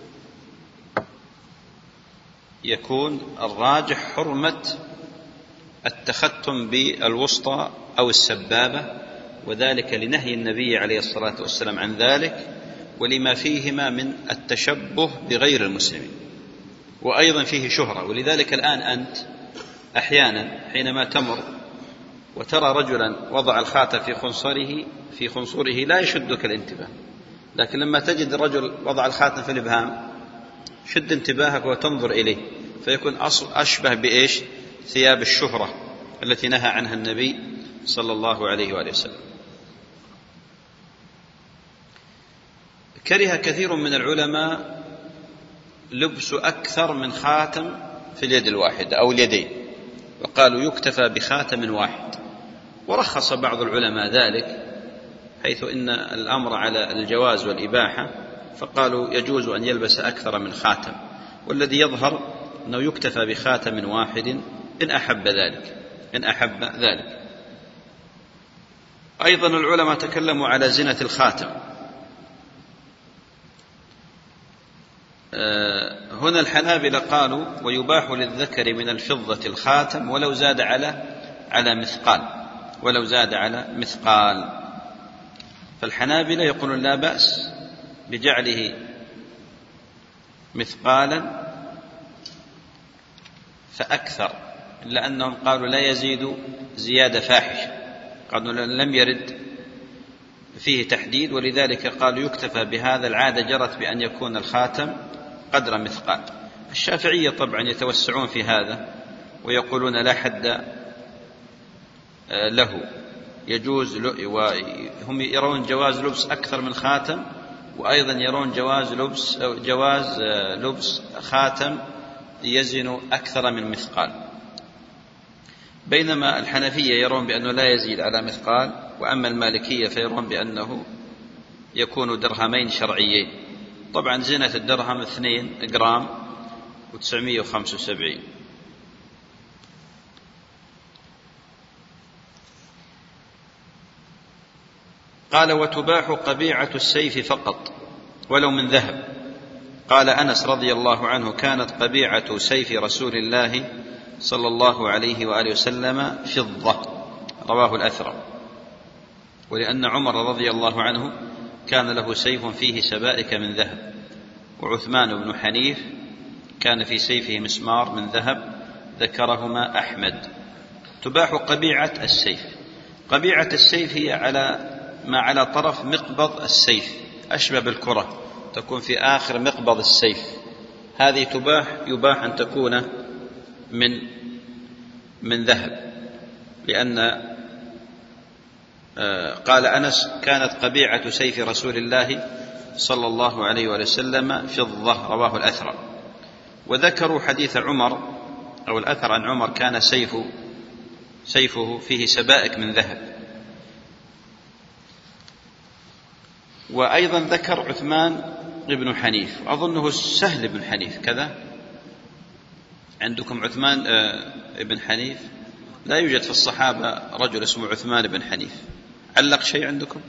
يكون الراجح حرمة التختم بالوسطى أو السبابة، وذلك لنهي النبي عليه الصلاة والسلام عن ذلك ولما فيهما من التشبه بغير المسلمين، وأيضا فيه شهرة. ولذلك الآن أنت أحيانا حينما تمر وترى رجلا وضع الخاتم في خنصره في خنصره لا يشدك الانتباه، لكن لما تجد رجل وضع الخاتم في الإبهام شد انتباهك وتنظر إليه، فيكون أشبه بإيش؟ ثياب الشهرة التي نهى عنها النبي صلى الله عليه وآله وسلم. كره كثير من العلماء لبس أكثر من خاتم في اليد الواحدة أو اليدين، وقالوا يكتفى بخاتم واحد، ورخص بعض العلماء ذلك حيث إن الأمر على الجواز والإباحة، فقالوا يجوز أن يلبس أكثر من خاتم، والذي يظهر أنه يكتفى بخاتم واحد إن أحب ذلك إن أحب ذلك. أيضا العلماء تكلموا على زينة الخاتم. هنا الحنابلة قالوا ويباح للذكر من الفضة الخاتم ولو زاد على على مثقال ولو زاد على مثقال. فالحنابلة يقولون لا بأس بجعله مثقالا فأكثر، إلا أنهم قالوا لا يزيد زيادة فاحشة، قالوا لم يرد فيه تحديد، ولذلك قالوا يكتفى بهذا. العادة جرت بأن يكون الخاتم قدر مثقال. الشافعية طبعا يتوسعون في هذا ويقولون لا حد له، يجوز، وهم يرون جواز لبس أكثر من خاتم، وأيضا يرون جواز لبس جواز لبس خاتم يزن أكثر من مثقال. بينما الحنفية يرون بأنه لا يزيد على مثقال، وأما المالكية فيرون بأنه يكون درهمين شرعيين. طبعا زينة الدرهم اثنين جرام وتسعمائة وخمسة وسبعين. قال وتباح قبيعة السيف فقط ولو من ذهب. قال أنس رضي الله عنه كانت قبيعة سيف رسول الله صلى الله عليه وآله وسلم فضة، رواه الأثرم. ولأن عمر رضي الله عنه كان له سيف فيه سبائك من ذهب، وعثمان بن حنيف كان في سيفه مسمار من ذهب، ذكرهما أحمد. تباح قبيعة السيف. قبيعة السيف هي على ما على طرف مقبض السيف، أشبه بالكرة، تكون في آخر مقبض السيف، هذه تباح يباح أن تكون من من ذهب، لأن قال أنس كانت قبيعة سيف رسول الله صلى الله عليه وسلم فضة، رواه الأثرم. وذكروا حديث عمر أو الأثر عن عمر كان سيفه سيفه فيه سبائك من ذهب. وأيضا ذكر عثمان بن حنيف، أظنه سهل بن حنيف كذا. عندكم عثمان بن حنيف؟ لا يوجد في الصحابة رجل اسمه عثمان بن حنيف. علق شيء عندكم؟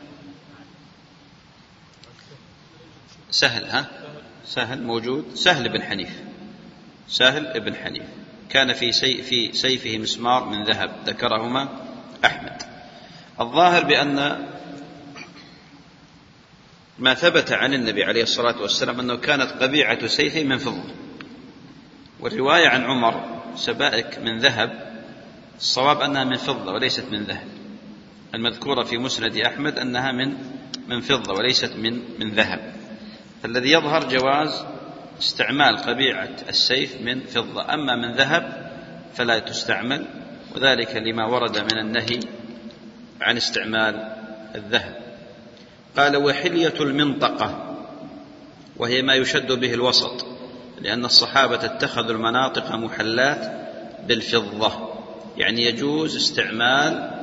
سهل، ها سهل موجود، سهل بن حنيف، سهل بن حنيف كان في سي في سيفه مسمار من ذهب، ذكرهما أحمد. الظاهر بأن ما ثبت عن النبي عليه الصلاة والسلام أنه كانت قبيعة سيفه من فضة، والرواية عن عمر سبائك من ذهب الصواب أنها من فضة وليست من ذهب، المذكورة في مسند أحمد أنها من من فضة وليست من من ذهب، فالذي يظهر جواز استعمال قبيعة السيف من فضة، أما من ذهب فلا تستعمل، وذلك لما ورد من النهي عن استعمال الذهب. قال: وحلية المنطقة، وهي ما يشد به الوسط، لأن الصحابة اتخذوا المناطق محلات بالفضة، يعني يجوز استعمال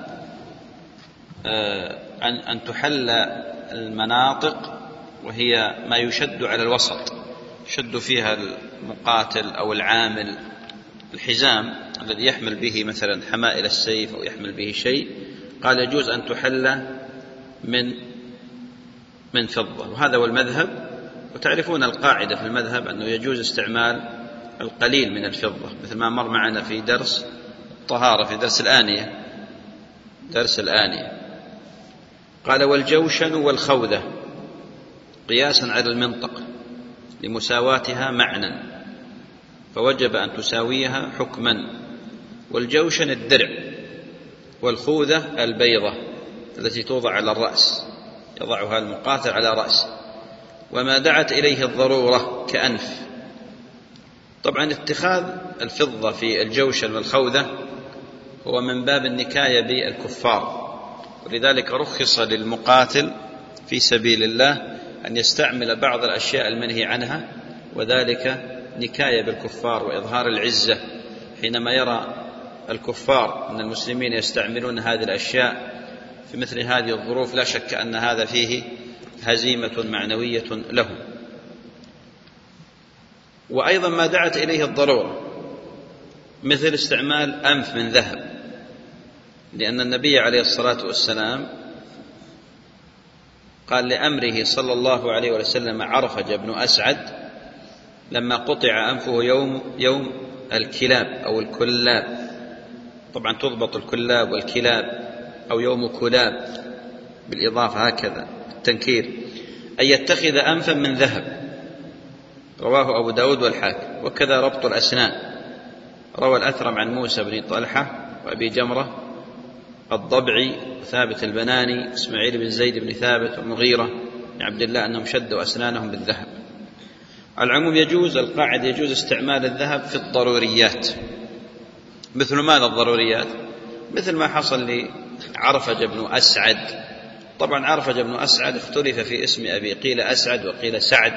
أن تحل المناطق وهي ما يشد على الوسط، يشد فيها المقاتل أو العامل، الحزام الذي يحمل به مثلا حمائل السيف أو يحمل به شيء، قال يجوز أن تحل من من فضة، وهذا هو المذهب. وتعرفون القاعدة في المذهب أنه يجوز استعمال القليل من الفضة، مثل ما مر معنا في درس الطهارة في درس الآنية درس الآنية قال: والجوشن والخوذة قياسا على المنطقة لمساواتها معنى، فوجب أن تساويها حكما. والجوشن الدرع، والخوذة البيضة التي توضع على الرأس، يضعها المقاتل على رأسه، وما دعت إليه الضرورة كأنف. طبعا اتخاذ الفضة في الجوشن والخوذة هو من باب النكاية بالكفار، ولذلك رخص للمقاتل في سبيل الله أن يستعمل بعض الأشياء المنهي عنها، وذلك نكاية بالكفار وإظهار العزة، حينما يرى الكفار أن المسلمين يستعملون هذه الأشياء في مثل هذه الظروف، لا شك أن هذا فيه هزيمة معنوية لهم. وأيضا ما دعت إليه الضرورة، مثل استعمال أنف من ذهب، لأن النبي عليه الصلاة والسلام قال لأمره صلى الله عليه وسلم عرفج بن أسعد لما قطع أنفه يوم يوم الكلاب أو الكلاب، طبعا تضبط الكلاب والكلاب، أو يوم كلاب بالإضافة هكذا التنكير، أن يتخذ أنفا من ذهب، رواه أبو داود والحاكم. وكذا ربط الأسنان، روى الأثرم عن موسى بن طلحة وأبي جمرة الضبعي ثابت البناني إسماعيل بن زيد بن ثابت ومغيرة بن عبد الله أنهم شدوا أسنانهم بالذهب. على العموم يجوز القاعدة يجوز استعمال الذهب في الضروريات. مثل ماذا الضروريات؟ مثل ما حصل لعرفج بن أسعد. طبعا عرفج بن أسعد اختلف في اسم أبي، قيل أسعد وقيل سعد،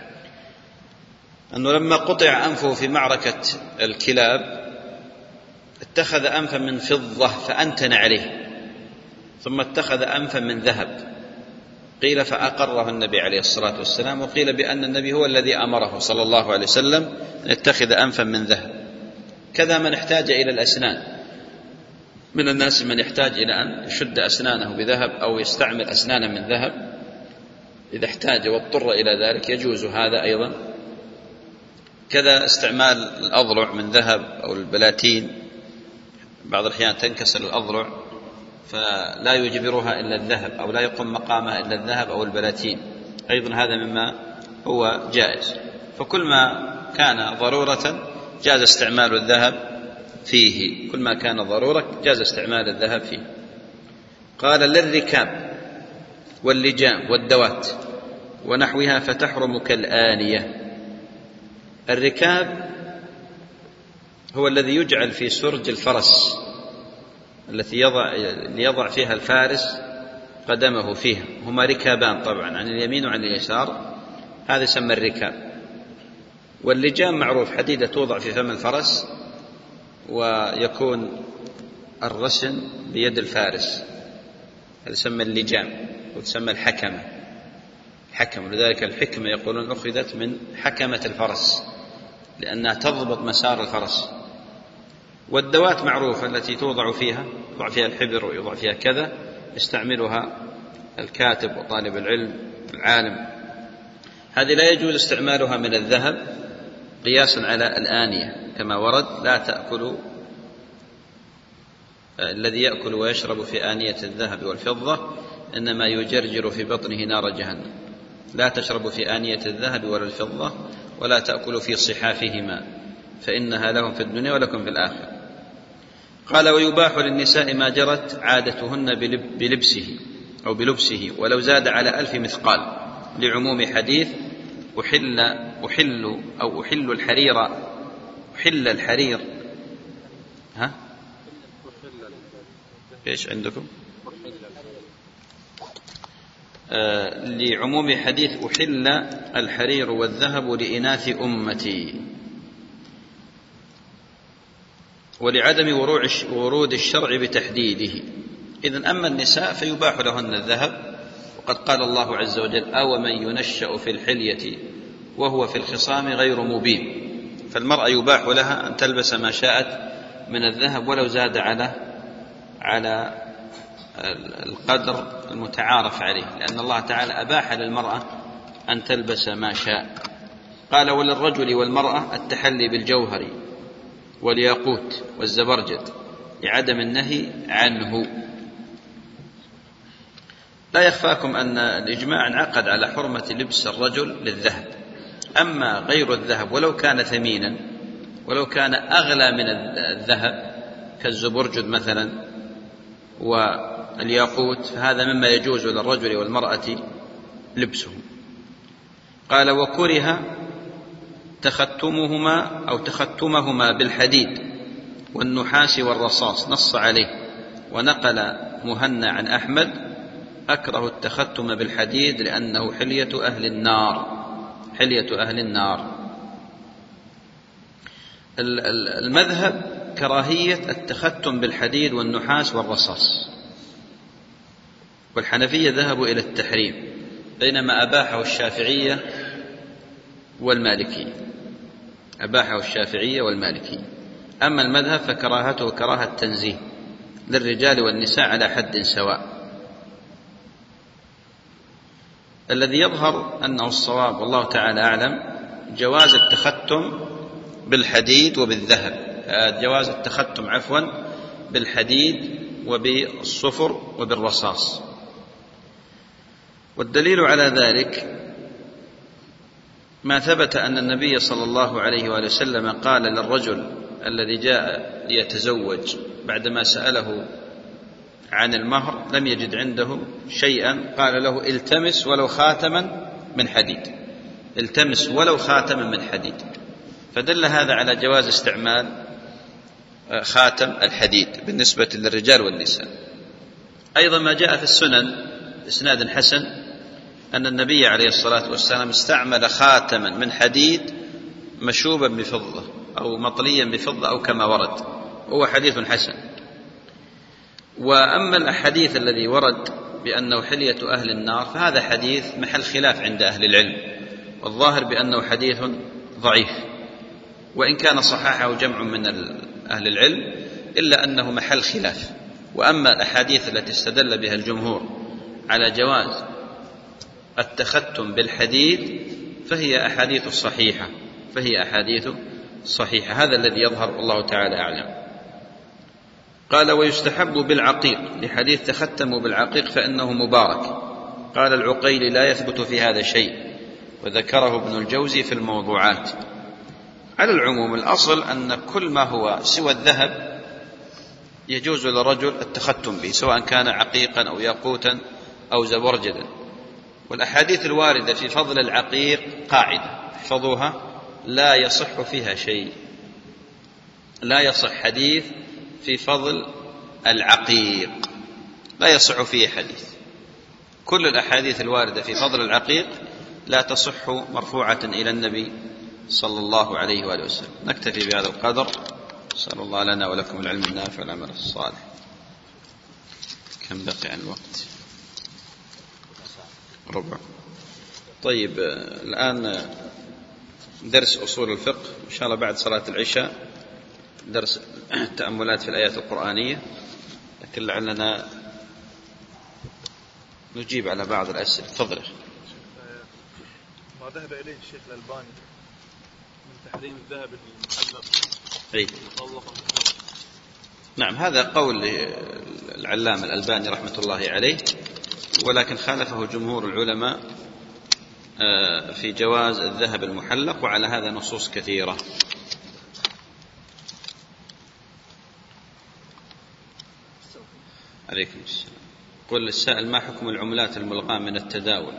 أنه لما قطع أنفه في معركة الكلاب اتخذ أنفا من فضة فأنتن عليه، ثم اتخذ أنفا من ذهب، قيل فأقره النبي عليه الصلاة والسلام، وقيل بأن النبي هو الذي أمره صلى الله عليه وسلم أن يتخذ أنفا من ذهب. كذا من احتاج إلى الأسنان، من الناس من يحتاج إلى أن يشد أسنانه بذهب أو يستعمل أسنانا من ذهب، إذا احتاج واضطر إلى ذلك يجوز هذا أيضا. كذا استعمال الأضلع من ذهب أو البلاتين، بعض الأحيان تنكسر الأضلع فلا يجبرها إلا الذهب أو لا يقوم مقامها إلا الذهب أو البلاتين، أيضا هذا مما هو جائز. فكل ما كان ضرورة جاز استعمال الذهب فيه، كل ما كان ضرورة جاز استعمال الذهب فيه. قال: للركاب واللجام والدوات ونحوها فتحرم كالآنية. الركاب هو الذي يجعل في سرج الفرس التي يضع ليضع فيها الفارس قدمه فيها، هما ركابان طبعا عن اليمين وعن اليسار، هذا يسمى الركاب. واللجام معروف، حديدة توضع في فم الفرس ويكون الرسن بيد الفارس، هذا يسمى اللجام، وتسمى الحكمة حكم، ولذلك الحكمة يقولون أخذت من حكمة الفرس لأنها تضبط مسار الفرس. والدوات معروفة التي توضع فيها، يوضع فيها الحبر ويوضع فيها كذا، يستعملها الكاتب وطالب العلم العالم. هذه لا يجوز استعمالها من الذهب قياسا على الآنية، كما ورد: لا تأكلوا الذي يأكل ويشرب في آنية الذهب والفضة إنما يجرجر في بطنه نار جهنم. لا تشربوا في آنية الذهب ولا الفضة ولا تأكلوا في صحافهما فإنها لهم في الدنيا ولكم في الآخرة. قال ويباح للنساء ما جرت عادتهن بلبسه أو بلبسه ولو زاد على ألف مثقال لعموم حديث أحل أحل أو أحل الحرير أحل الحرير ها إيش عندكم آه لعموم حديث أحل الحرير والذهب لإناث أمتي ولعدم ورود الشرع بتحديده. إذن أما النساء فيباح لهن الذهب، وقد قال الله عز وجل أو من ينشأ في الحلية وهو في الخصام غير مبين، فالمرأة يباح لها أن تلبس ما شاءت من الذهب ولو زاد على على القدر المتعارف عليه، لأن الله تعالى أباح للمرأة أن تلبس ما شاء. قال وللرجل والمرأة التحلي بالجوهر والياقوت والزبرجد لعدم النهي عنه. لا يخفاكم أن الإجماع انعقد على حرمة لبس الرجل للذهب، أما غير الذهب ولو كان ثمينا ولو كان أغلى من الذهب كالزبرجد مثلا والياقوت فهذا مما يجوز للرجل والمرأة لبسه. قال وكره تختمهما أو تختمهما بالحديد والنحاس والرصاص، نص عليه. ونقل مهنا عن أحمد أكره التختم بالحديد لأنه حلية أهل النار، حلية أهل النار. المذهب كراهية التختم بالحديد والنحاس والرصاص، والحنفية ذهبوا إلى التحريم، بينما أباحه الشافعية والمالكية أباحه الشافعية والمالكية. أما المذهب فكراهته كراهة تنزيه للرجال والنساء على حد سواء. الذي يظهر أنه الصواب والله تعالى أعلم جواز التختم بالحديد وبالذهب، جواز التختم عفوا بالحديد وبالصفر وبالرصاص. والدليل على ذلك ما ثبت أن النبي صلى الله عليه وآله وسلم قال للرجل الذي جاء ليتزوج بعدما سأله عن المهر لم يجد عنده شيئا، قال له التمس ولو خاتما من حديد، التمس ولو خاتما من حديد، فدل هذا على جواز استعمال خاتم الحديد بالنسبة للرجال والنساء. أيضا ما جاء في السنن إسناد حسن أن النبي عليه الصلاة والسلام استعمل خاتما من حديد مشوبا بفضة أو مطليا بفضة أو كما ورد، وهو حديث حسن. وأما الحديث الذي ورد بأنه حلية أهل النار فهذا حديث محل خلاف عند أهل العلم، والظاهر بأنه حديث ضعيف، وإن كان صححه جمع من أهل العلم إلا أنه محل خلاف. وأما الأحاديث التي استدل بها الجمهور على جواز التختم بالحديد فهي أحاديث صحيحة فهي أحاديث صحيحة هذا الذي يظهر والله تعالى أعلم. قال ويستحب بالعقيق لحديث تختموا بالعقيق فإنه مبارك. قال العقيلي لا يثبت في هذا شيء، وذكره ابن الجوزي في الموضوعات. على العموم الأصل أن كل ما هو سوى الذهب يجوز للرجل التختم به، سواء كان عقيقا أو ياقوتا أو زبرجدا. والأحاديث الواردة في فضل العقيق قاعدة احفظوها لا يصح فيها شيء، لا يصح حديث في فضل العقيق، لا يصح فيه حديث. كل الأحاديث الواردة في فضل العقيق لا تصح مرفوعة إلى النبي صلى الله عليه وآله وسلم. نكتفي بهذا القدر، صلى الله لنا ولكم العلم النافع والعمل الصالح. كم بقي عن الوقت؟ ربع. طيب الآن درس أصول الفقه إن شاء الله بعد صلاة العشاء، درس التأملات في الآيات القرآنية، لكن لعلنا نجيب على بعض الأسئلة. تفضل.
ما ذهب إليه الشيخ الألباني من تحريم الذهب المحلق.
أي نعم، هذا قول العلامة الألباني رحمة الله عليه، ولكن خالفه جمهور العلماء في جواز الذهب المحلق، وعلى هذا نصوص كثيرة. عليكم السلام. قل السائل: ما حكم العملات الملغاة من التداول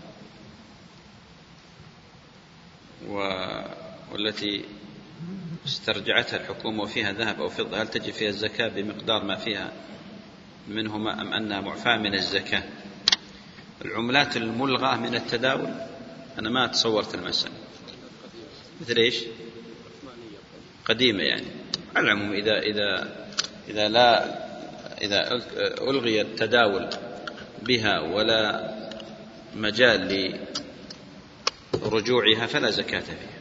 والتي استرجعتها الحكومة وفيها ذهب أو فضة، هل تجب فيها الزكاة بمقدار ما فيها منهما أم أنها معفاة من الزكاة؟ العملات الملغاة من التداول أنا ما تصورت المسألة. مثل إيش؟ قديمة يعني. على العموم إذا إذا إذا لا إذا ألغي التداول بها ولا مجال لرجوعها فلا زكاة فيها.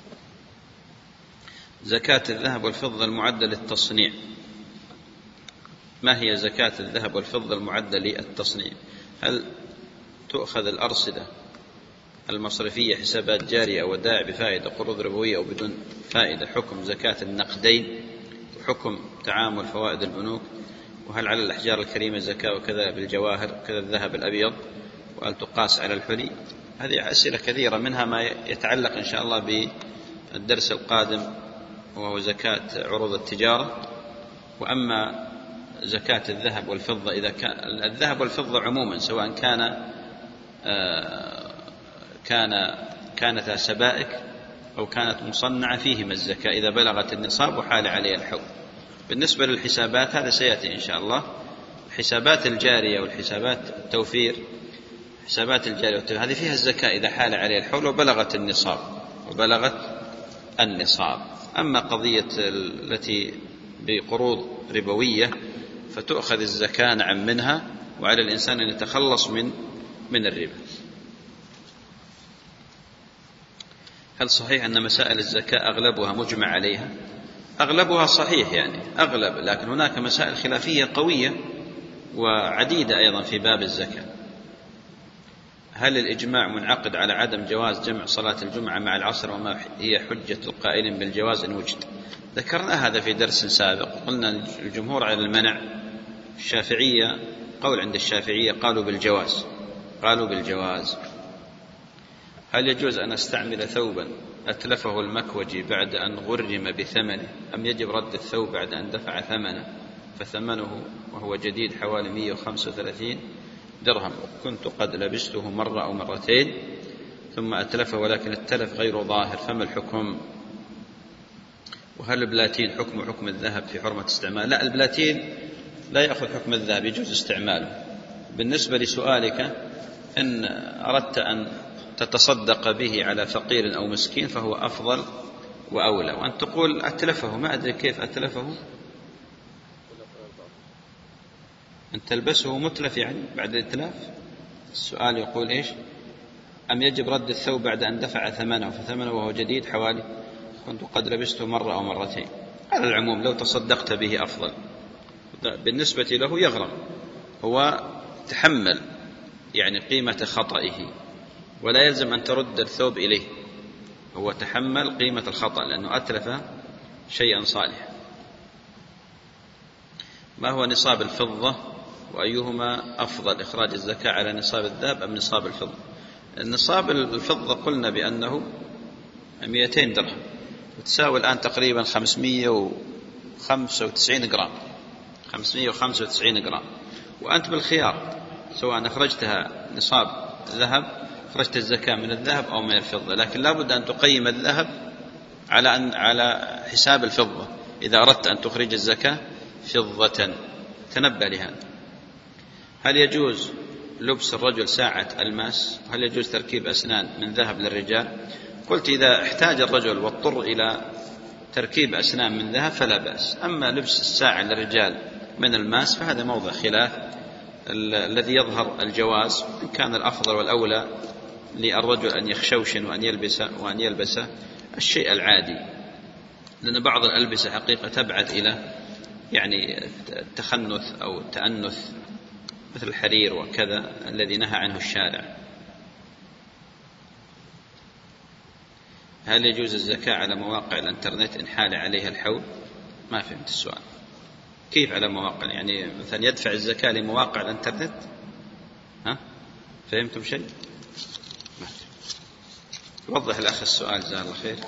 زكاة الذهب والفضة المعدة للتصنيع، ما هي زكاة الذهب والفضة المعدة للتصنيع؟ هل تؤخذ الأرصدة المصرفية حسابات جارية أو ودائع بفائدة، قروض ربوية أو بدون فائدة، حكم زكاة النقدين وحكم تعامل فوائد البنوك، وهل على الأحجار الكريمة زكاة وكذا بالجواهر كذا الذهب الأبيض، وهل تقاس على الحلي؟ هذه أسئلة كثيرة، منها ما يتعلق إن شاء الله بالدرس القادم وهو زكاة عروض التجارة. وأما زكاة الذهب والفضة، إذا كان الذهب والفضة عموما سواء كان آه كان كانت سبائك أو كانت مصنعة فيهما الزكاة إذا بلغت النصاب وحال عليها الحول. بالنسبة للحسابات هذا سيأتي إن شاء الله. الحسابات الجارية والحسابات التوفير، حسابات الجارية والتوفير هذه فيها الزكاة إذا حال عليها الحول وبلغت النصاب وبلغت النصاب. أما قضية التي بقروض ربوية فتؤخذ الزكاة نعم منها، وعلى الإنسان أن يتخلص من من الربا. هل صحيح أن مسائل الزكاة أغلبها مجمع عليها؟ أغلبها صحيح يعني أغلب، لكن هناك مسائل خلافية قوية وعديدة أيضا في باب الزكاة. هل الإجماع منعقد على عدم جواز جمع صلاة الجمعة مع العصر، وما هي حجة القائلين بالجواز إن وجد؟ ذكرنا هذا في درس سابق، قلنا الجمهور على المنع. الشافعية قول عند الشافعية قالوا بالجواز قالوا بالجواز. هل يجوز أن أستعمل ثوبا أتلفه المكوجي بعد أن غرم بثمنه، أم يجب رد الثوب بعد أن دفع ثمنه فثمنه وهو جديد حوالي مئة وخمسة وثلاثين درهم، وكنت قد لبسته مرة أو مرتين ثم أتلفه ولكن التلف غير ظاهر، فما الحكم؟ وهل البلاتين حكم حكم الذهب في حرمة استعمال؟ لا، البلاتين لا يأخذ حكم الذهب، يجوز استعماله. بالنسبة لسؤالك إن أردت أن تتصدق به على فقير أو مسكين فهو أفضل وأولى. وأن تقول أتلفه، ما أدري كيف أتلفه، أن تلبسه متلف يعني بعد الإتلاف. السؤال يقول إيش؟ أم يجب رد الثوب بعد أن دفع ثمنه فثمنه وهو جديد حوالي كنت قد لبسته مرة أو مرتين. على العموم لو تصدقت به أفضل، بالنسبة له يغرم، هو تحمل يعني قيمة خطئه، ولا يلزم أن ترد الثوب إليه، هو تحمل قيمة الخطأ لأنه أتلف شيئا صالحا. ما هو نصاب الفضة وأيهما أفضل، إخراج الزكاة على نصاب الذهب أم نصاب الفضة؟ النصاب الفضة قلنا بأنه مئتين درهم، وتساوي الآن تقريبا خمسمئة وخمسة وتسعين جرام خمسمئة وخمسة وتسعين جرام. وأنت بالخيار سواء أخرجتها نصاب ذهب أخرجت الزكاة من الذهب أو من الفضة، لكن لا بد أن تقيم الذهب على أن على حساب الفضة إذا أردت أن تخرج الزكاة فضة. تنبه لهذا. هل يجوز لبس الرجل ساعة الماس؟ هل يجوز تركيب أسنان من ذهب للرجال؟ قلت إذا احتاج الرجل واضطر إلى تركيب أسنان من ذهب فلا بأس. أما لبس الساعة للرجال من الماس فهذا موضع خلاف. الذي يظهر الجواز، إن كان الأفضل والأولى للرجل أن يخشوشن وأن يلبس وأن يلبس الشيء العادي، لأن بعض الألبسة حقيقة تبعد إلى يعني التخنث أو التأنث مثل الحرير وكذا الذي نهى عنه الشارع. هل يجوز الزكاة على مواقع الانترنت إن حال عليها الحول؟ ما فهمت السؤال. كيف على مواقع؟ يعني مثلا يدفع الزكاة لمواقع الانترنت؟ ها؟ فهمتم شيء؟ ما وضح الأخ السؤال جزاه الله خير.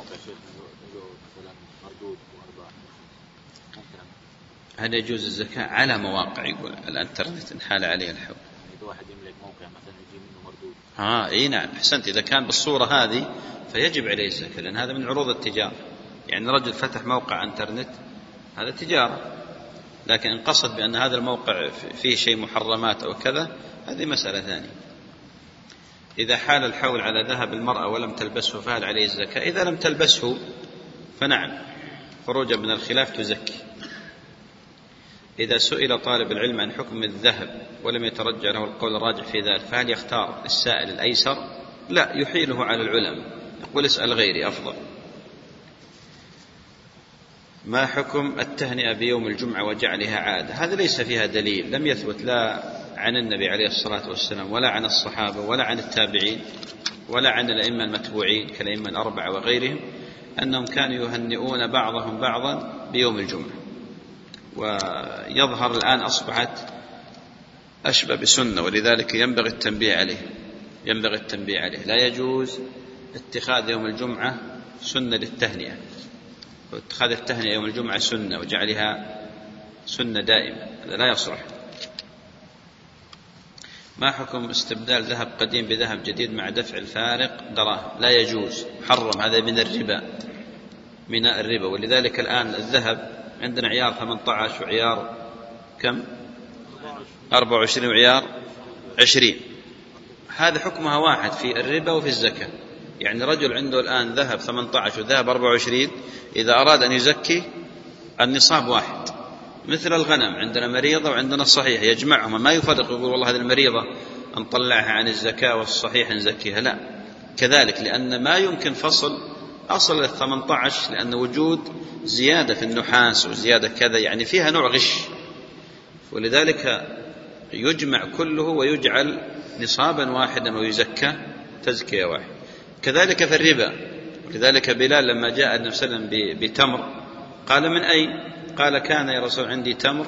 هل يجوز الزكاة على مواقع يقول الانترنت إن حال عليه الحول؟
إذا واحد يملك موقع مثلا يجي منه مردود.
آه إيه نعم أحسنت، إذا كان بالصورة هذه فيجب عليه الزكاة، لأن هذا من عروض التجارة. يعني رجل فتح موقع انترنت هذا تجارة، لكن إن قصد بأن هذا الموقع فيه شيء محرمات أو كذا هذه مسألة ثانية. إذا حال الحول على ذهب المرأة ولم تلبسه فهل عليه الزكاة؟ إذا لم تلبسه فنعم، خروجا من الخلاف تزكي. إذا سئل طالب العلم عن حكم الذهب ولم يترجع له القول الراجح في ذلك فهل يختار السائل الأيسر؟ لا، يحيله على العلماء، يقول اسأل غيري أفضل. ما حكم التهنئة بيوم الجمعة وجعلها عادة؟ هذا ليس فيها دليل، لم يثبت لا عن النبي عليه الصلاة والسلام ولا عن الصحابة ولا عن التابعين ولا عن الأئمة المتبوعين كالأئمة الأربعة وغيرهم أنهم كانوا يهنئون بعضهم بعضا بيوم الجمعة. ويظهر الآن أصبحت أشبه بسنة، ولذلك ينبغي التنبيه عليه ينبغي التنبيه عليه لا يجوز اتخاذ يوم الجمعة سنة للتهنئة، واتخاذ التهنئة يوم الجمعة سنة وجعلها سنة دائمة، هذا لا يصلح. ما حكم استبدال ذهب قديم بذهب جديد مع دفع الفارق دراهم؟ لا يجوز، محرم، هذا من الربا من الربا. ولذلك الآن الذهب عندنا عيار ثمانية عشر وعيار كم أربعة وعشرين وعيار عشرين، هذا حكمها واحد في الربا وفي الزكاة. يعني رجل عنده الآن ذهب ثمانية عشر وذهب أربعة وعشرين، إذا أراد أن يزكي النصاب واحد، مثل الغنم عندنا مريضة وعندنا الصحيح، يجمعهما ما يفرق يقول والله هذه المريضة نطلعها عن الزكاة والصحيح نزكيها، لا كذلك، لأن ما يمكن فصل أصل الثمانية عشر، لأن وجود زيادة في النحاس وزيادة كذا يعني فيها نوع غش، ولذلك يجمع كله ويجعل نصابا واحدا ويزكى تزكية واحد. كذلك في الربا، ولذلك بلال لما جاء النبي صلى الله عليه وسلم بتمر قال من أين؟ قال كان يا رسول عندي تمر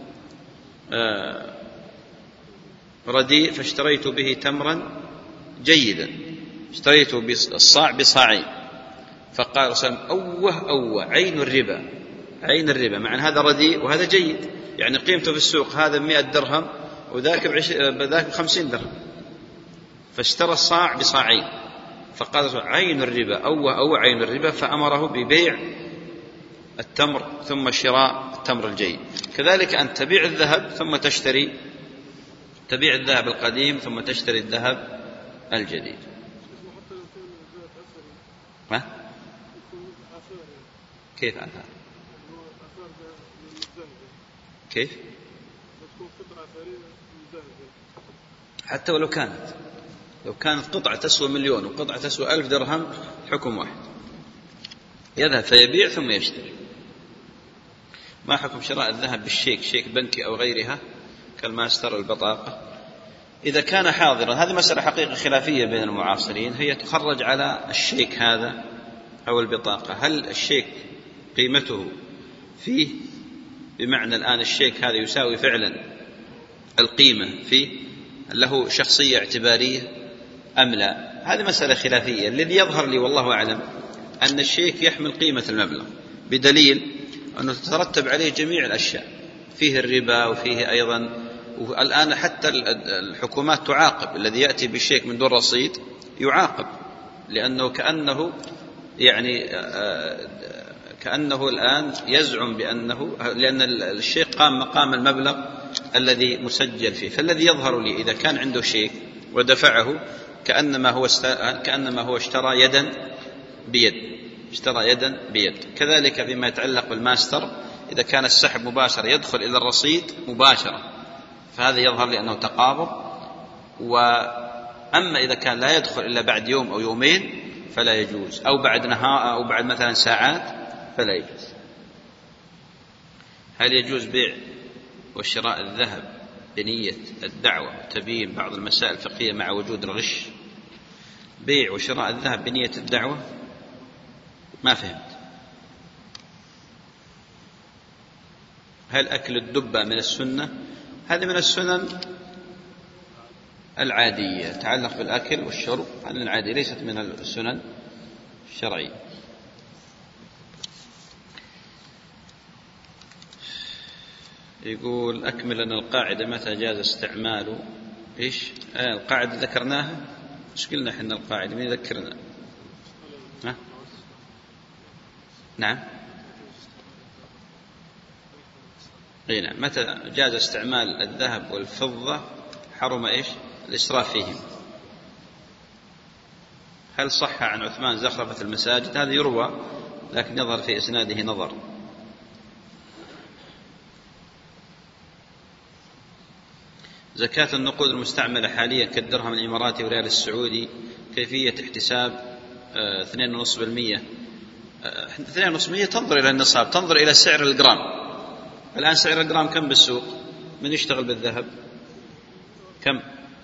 رديء فاشتريت به تمرا جيدا، اشتريت بالصاع بصاعين، فقال رسول الله أوه أوه عين الربا، عين الربا، مع أن هذا رديء وهذا جيد، يعني قيمته في السوق هذا بمئة درهم وذاك بذاك بخمسين درهم، فاشترى الصاع بصاعين، فقال رسول عين الربا أوه أوه عين الربا، فأمره ببيع التمر ثم شراء التمر الجيد. كذلك أن تبيع الذهب ثم تشتري تبيع الذهب القديم ثم تشتري الذهب الجديد. ما؟ كيف عنها؟ كيف؟ حتى ولو كانت لو كانت قطعة تسوى مليون وقطعة تسوى ألف درهم حكم واحد، يذهب فيبيع ثم يشتري. ما حكم شراء الذهب بالشيك، شيك بنكي أو غيرها كالماستر البطاقة؟ إذا كان حاضرا، هذه مسألة حقيقة خلافية بين المعاصرين، هي تخرج على الشيك هذا أو البطاقة، هل الشيك قيمته فيه بمعنى الآن الشيك هذا يساوي فعلا القيمة فيه، له شخصية اعتبارية أم لا؟ هذه مسألة خلافية. الذي يظهر لي والله أعلم أن الشيك يحمل قيمة المبلغ، بدليل أنه تترتب عليه جميع الأشياء، فيه الربا وفيه أيضا، والآن حتى الحكومات تعاقب الذي يأتي بالشيك من دون رصيد، يعاقب، لأنه كأنه يعني كأنه الآن يزعم بأنه لأن الشيك قام مقام المبلغ الذي مسجل فيه. فالذي يظهر لي إذا كان عنده شيك ودفعه كأنما هو كأنما هو اشترى يدا بيد اشترى يدا بيد. كذلك فيما يتعلق بالماستر، إذا كان السحب مباشر يدخل إلى الرصيد مباشرة، فهذا يظهر لي أنه تقابض. وأما إذا كان لا يدخل إلا بعد يوم أو يومين فلا يجوز، أو بعد نهار أو بعد مثلا ساعات فلا يجوز. هل يجوز بيع وشراء الذهب بنية الدعوة وتبيين بعض المسائل الفقهية مع وجود الغش؟ بيع وشراء الذهب بنية الدعوة ما فهمت. هل أكل الدبة من السنة؟ هذه من السنن العادية، تعلق بالأكل والشرب، هذه العادية ليست من السنن شرعي. يقول أكمل لنا القاعدة متى جاز استعمال إيش؟ آه القاعدة ذكرناها، إيش قلنا إحنا القاعدة؟ مين يذكرنا؟ ها؟ نعم. أي نعم. متى جاز استعمال الذهب والفضة حرم إيش؟ الإسراف فيهم. هل صح عن عثمان زخرفة المساجد؟ هذا يروى لكن يظهر في إسناده نظر. زكاة النقود المستعملة حاليا كالدرهم الإماراتي والريال السعودي كيفية احتساب اثنين ونصف بالمئة. اثنين ونصف بالمئة تنظر إلى النصاب، تنظر إلى سعر الجرام. الآن سعر الجرام كم بالسوق؟ من يشتغل بالذهب كم؟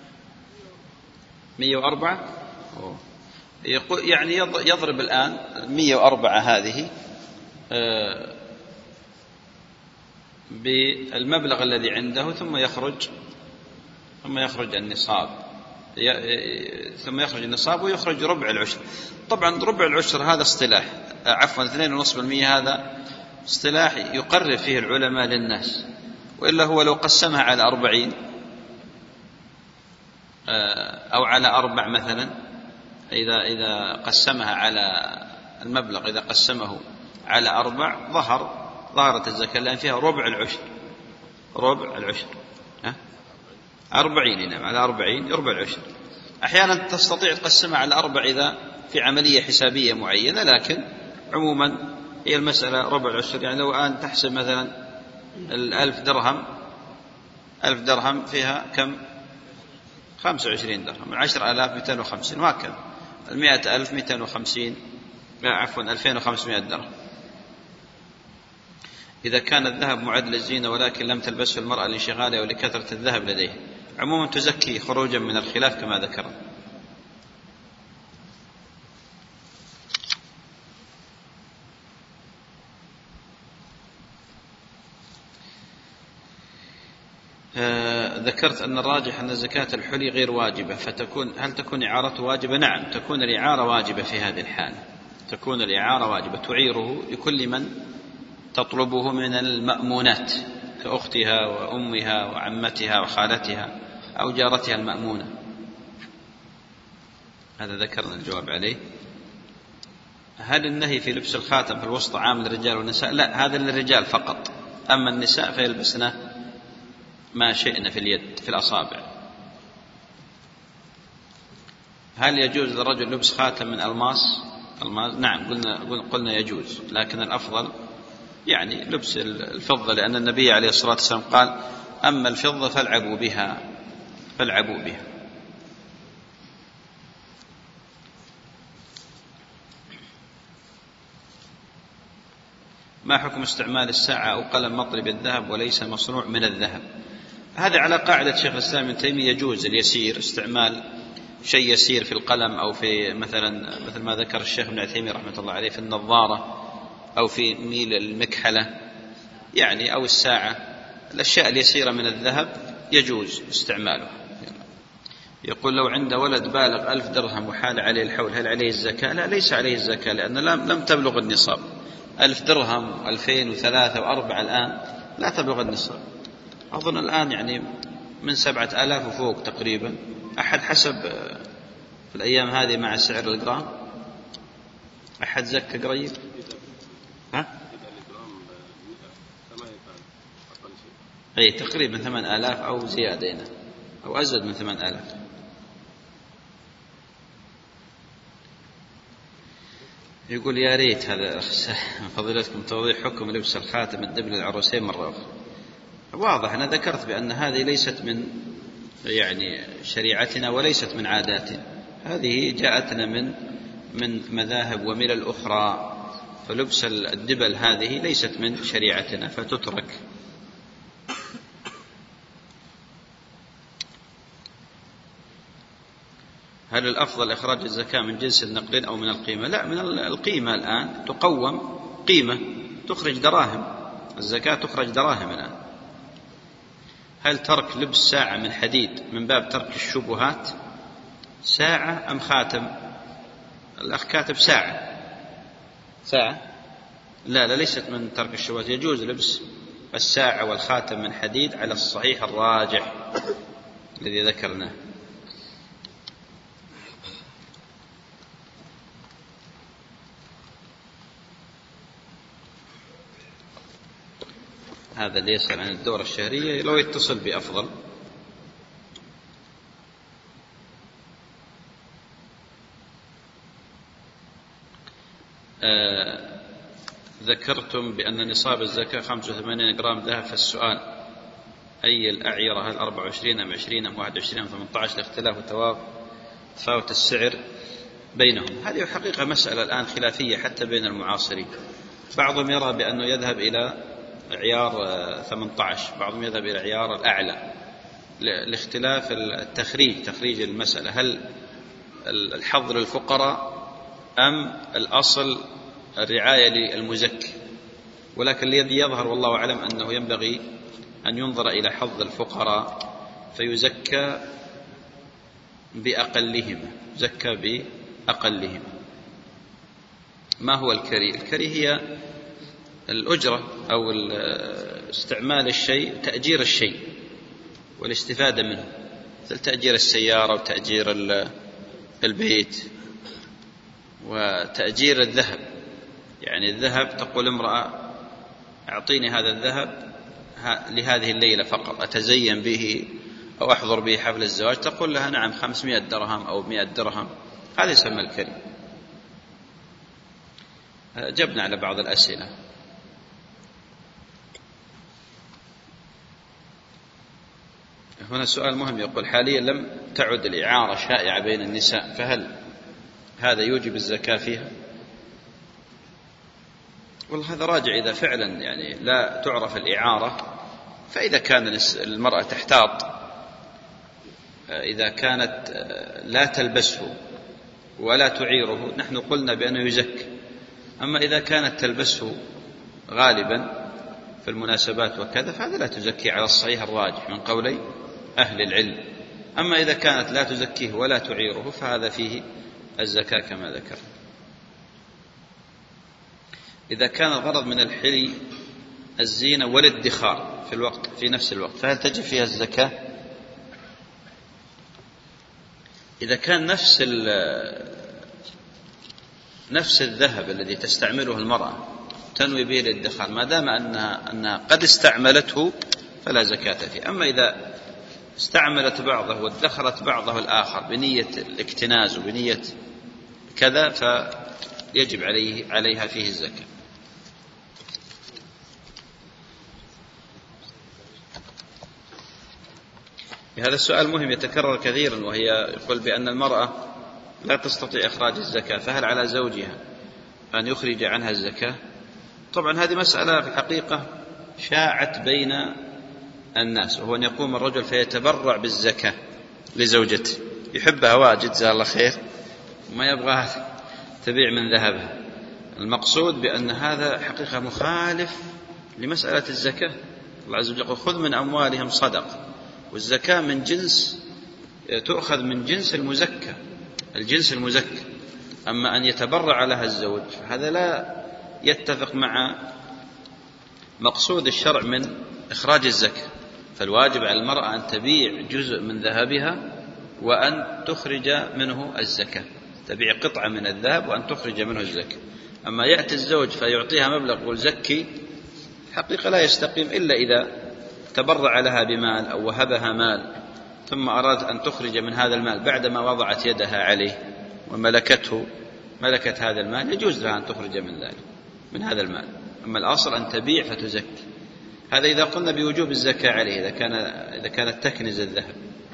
مئة وأربعة. يقول يعني يضرب الآن مئة وأربعة هذه بالمبلغ الذي عنده، ثم يخرج ثم يخرج النصاب ثم يخرج النصاب ويخرج ربع العشر. طبعا ربع العشر هذا اصطلاح، عفوا اثنين ونصف بالمئة هذا اصطلاح يقرر فيه العلماء للناس، وإلا هو لو قسمها على أربعين أو على أربع مثلا، إذا إذا قسمها على المبلغ، إذا قسمه على أربع ظهر ظهرت الزكاة، لأن فيها ربع العشر. ربع العشر ها أربعين، نعم على أربعين ربع العشر. أحيانا تستطيع تقسمها على أربع إذا في عملية حسابية معينة، لكن عموما هي المسألة ربع العشر. يعني لو الآن تحسب مثلا الألف درهم، ألف درهم فيها كم؟ خمسة وعشرين درهم. عشر آلاف مئتين وخمسين، وهكذا. المئة ألف مئتين وخمسين، عفوا ألفين وخمسمائة درهم. إذا كان الذهب معد للزينة ولكن لم تلبسه المرأة لانشغالها ولكثرة الذهب لديه، عموما تزكي خروجا من الخلاف كما ذكرنا. آه ذكرت أن الراجح أن زكاة الحلي غير واجبة، فتكون هل تكون إعارته واجبة؟ نعم، تكون الإعارة واجبة في هذه الحالة، تكون الإعارة واجبة، تعيره لكل من تطلبه من المأمونات كأختها وأمها وعمتها وخالتها أو جارتها المأمونة. هذا ذكرنا الجواب عليه. هل النهي في لبس الخاتم في الوسطى عام للرجال والنساء؟ لا، هذا للرجال فقط، أما النساء فيلبسن ما شئنا في اليد في الأصابع. هل يجوز للرجل لبس خاتم من ألماس؟ ألماس نعم، قلنا قلنا يجوز، لكن الأفضل يعني لبس الفضة، لأن النبي عليه الصلاة والسلام قال: أما الفضة فالعبوا بها فالعبوا بها. ما حكم استعمال الساعة أو قلم مطلي بالذهب وليس مصنوع من الذهب؟ هذا على قاعدة شيخ الإسلام ابن تيمية، يجوز اليسير، استعمال شيء يسير في القلم أو في مثلا مثل ما ذكر الشيخ ابن عثيمين رحمة الله عليه في النظارة أو في ميل المكحلة يعني، أو الساعة. الأشياء اليسيرة من الذهب يجوز استعماله. يقول: لو عند ولد بالغ ألف درهم وحال عليه الحول هل عليه الزكاة؟ لا، ليس عليه الزكاة، لأن لم تبلغ النصاب. ألف درهم ألفين وثلاثة وأربعة الآن لا تبلغ النصاب. أظن الآن يعني من سبعة آلاف وفوق تقريبا، أحد حسب في الأيام هذه مع سعر الجرام؟ أحد زكى قريب؟ ها؟ أي تقريبا ثمان آلاف أو زيادة أو أزيد من ثمان آلاف. يقول: يا ريت هذا فضيلتكم توضيح حكم لبس الخاتم الدبل للعروسين مرة أخرى. واضح، أنا ذكرت بأن هذه ليست من يعني شريعتنا وليست من عاداتنا، هذه جاءتنا من من مذاهب وملل أخرى، فلبس الدبل هذه ليست من شريعتنا فتترك. هل الأفضل إخراج الزكاة من جنس النقدين أو من القيمة؟ لا، من القيمة. الآن تقوم قيمة، تخرج دراهم، الزكاة تخرج دراهم الآن. هل ترك لبس ساعة من حديد من باب ترك الشبهات؟ ساعة أم خاتم؟ الأخ كاتب ساعة، ساعة؟ لا لا ليست من ترك الشبهات، يجوز لبس الساعة والخاتم من حديد على الصحيح الراجح الذي ذكرناه. هذا اللي يسأل عن الدورة الشهرية لو يتصل بأفضل. آه ذكرتم بأن نصاب الزكاة خمسة وثمانين جرام ذهب، فالسؤال أي الأعيرة، هل أربعة وعشرين أم عشرين أم واحد وعشرين أم ثمانية عشر لاختلاف تفاوت السعر بينهم؟ هذه حقيقة مسألة الآن خلافية حتى بين المعاصرين، بعضهم يرى بأنه يذهب إلى عيار ثمانية عشر، بعضهم يذهب إلى عيار الأعلى لاختلاف التخريج تخريج المسألة، هل الحظ للفقراء أم الأصل الرعاية للمزكي. ولكن الذي يظهر والله أعلم أنه ينبغي أن ينظر إلى حظ الفقراء فيزكى بأقلهم، زكى بأقلهم. ما هو الكري؟ الكري هي الأجرة أو استعمال الشيء، تأجير الشيء والاستفادة منه، مثل تأجير السيارة وتأجير البيت وتأجير الذهب. يعني الذهب تقول امرأة أعطيني هذا الذهب لهذه الليلة فقط أتزين به أو أحضر به حفل الزواج، تقول لها نعم خمسمائة درهم أو مائة درهم، هذا يسمى الكري. جبنا على بعض الأسئلة. هنا سؤال مهم يقول حاليا لم تعد الإعارة شائعة بين النساء، فهل هذا يوجب الزكاة فيها؟ والله هذا راجع إذا فعلا يعني لا تعرف الإعارة، فإذا كان المرأة تحتاط، إذا كانت لا تلبسه ولا تعيره نحن قلنا بأنه يزكى. أما إذا كانت تلبسه غالبا في المناسبات وكذا فهذا لا تزكي على الصحيح الراجح من قولي أهل العلم. أما إذا كانت لا تزكيه ولا تعيره فهذا فيه الزكاة كما ذكر. إذا كان الغرض من الحلي الزينة والادخار في الوقت في نفس الوقت فهل تجب فيها الزكاة؟ إذا كان نفس نفس الذهب الذي تستعمله المرأة تنوي به الادخار، ما دام أنها, أنها قد استعملته فلا زكاة فيه. أما إذا استعملت بعضه وادخرت بعضه الآخر بنية الاكتناز وبنية كذا فيجب عليه عليها فيه الزكاة. هذا السؤال مهم يتكرر كثيرا، وهي يقول بأن المرأة لا تستطيع إخراج الزكاة، فهل على زوجها أن يخرج عنها الزكاة؟ طبعا هذه مسألة في الحقيقة شاعت بين الناس، وهو أن يقوم الرجل فيتبرع بالزكاة لزوجته، يحبها واجد جزاها الله خير وما يبغى تبيع من ذهبها. المقصود بأن هذا حقيقة مخالف لمسألة الزكاة. الله عز وجل يقول خذ من أموالهم صدقة، والزكاة من جنس تؤخذ من جنس المزكى، الجنس المزكى. أما أن يتبرع لها الزوج هذا لا يتفق مع مقصود الشرع من إخراج الزكاة. فالواجب على المرأة أن تبيع جزء من ذهبها وأن تخرج منه الزكاة، تبيع قطعة من الذهب وأن تخرج منه الزكاة. أما يأتي الزوج فيعطيها مبلغ والزكي حقيقة لا يستقيم إلا إذا تبرع لها بمال أو وهبها مال ثم أراد أن تخرج من هذا المال بعدما وضعت يدها عليه وملكته ملكت هذا المال، يجوز لها أن تخرج من ذلك من هذا المال. أما الأصل أن تبيع فتزكي. هذا إذا قلنا بوجوب الزكاة عليه إذا كان إذا كانت تكنز الذهب.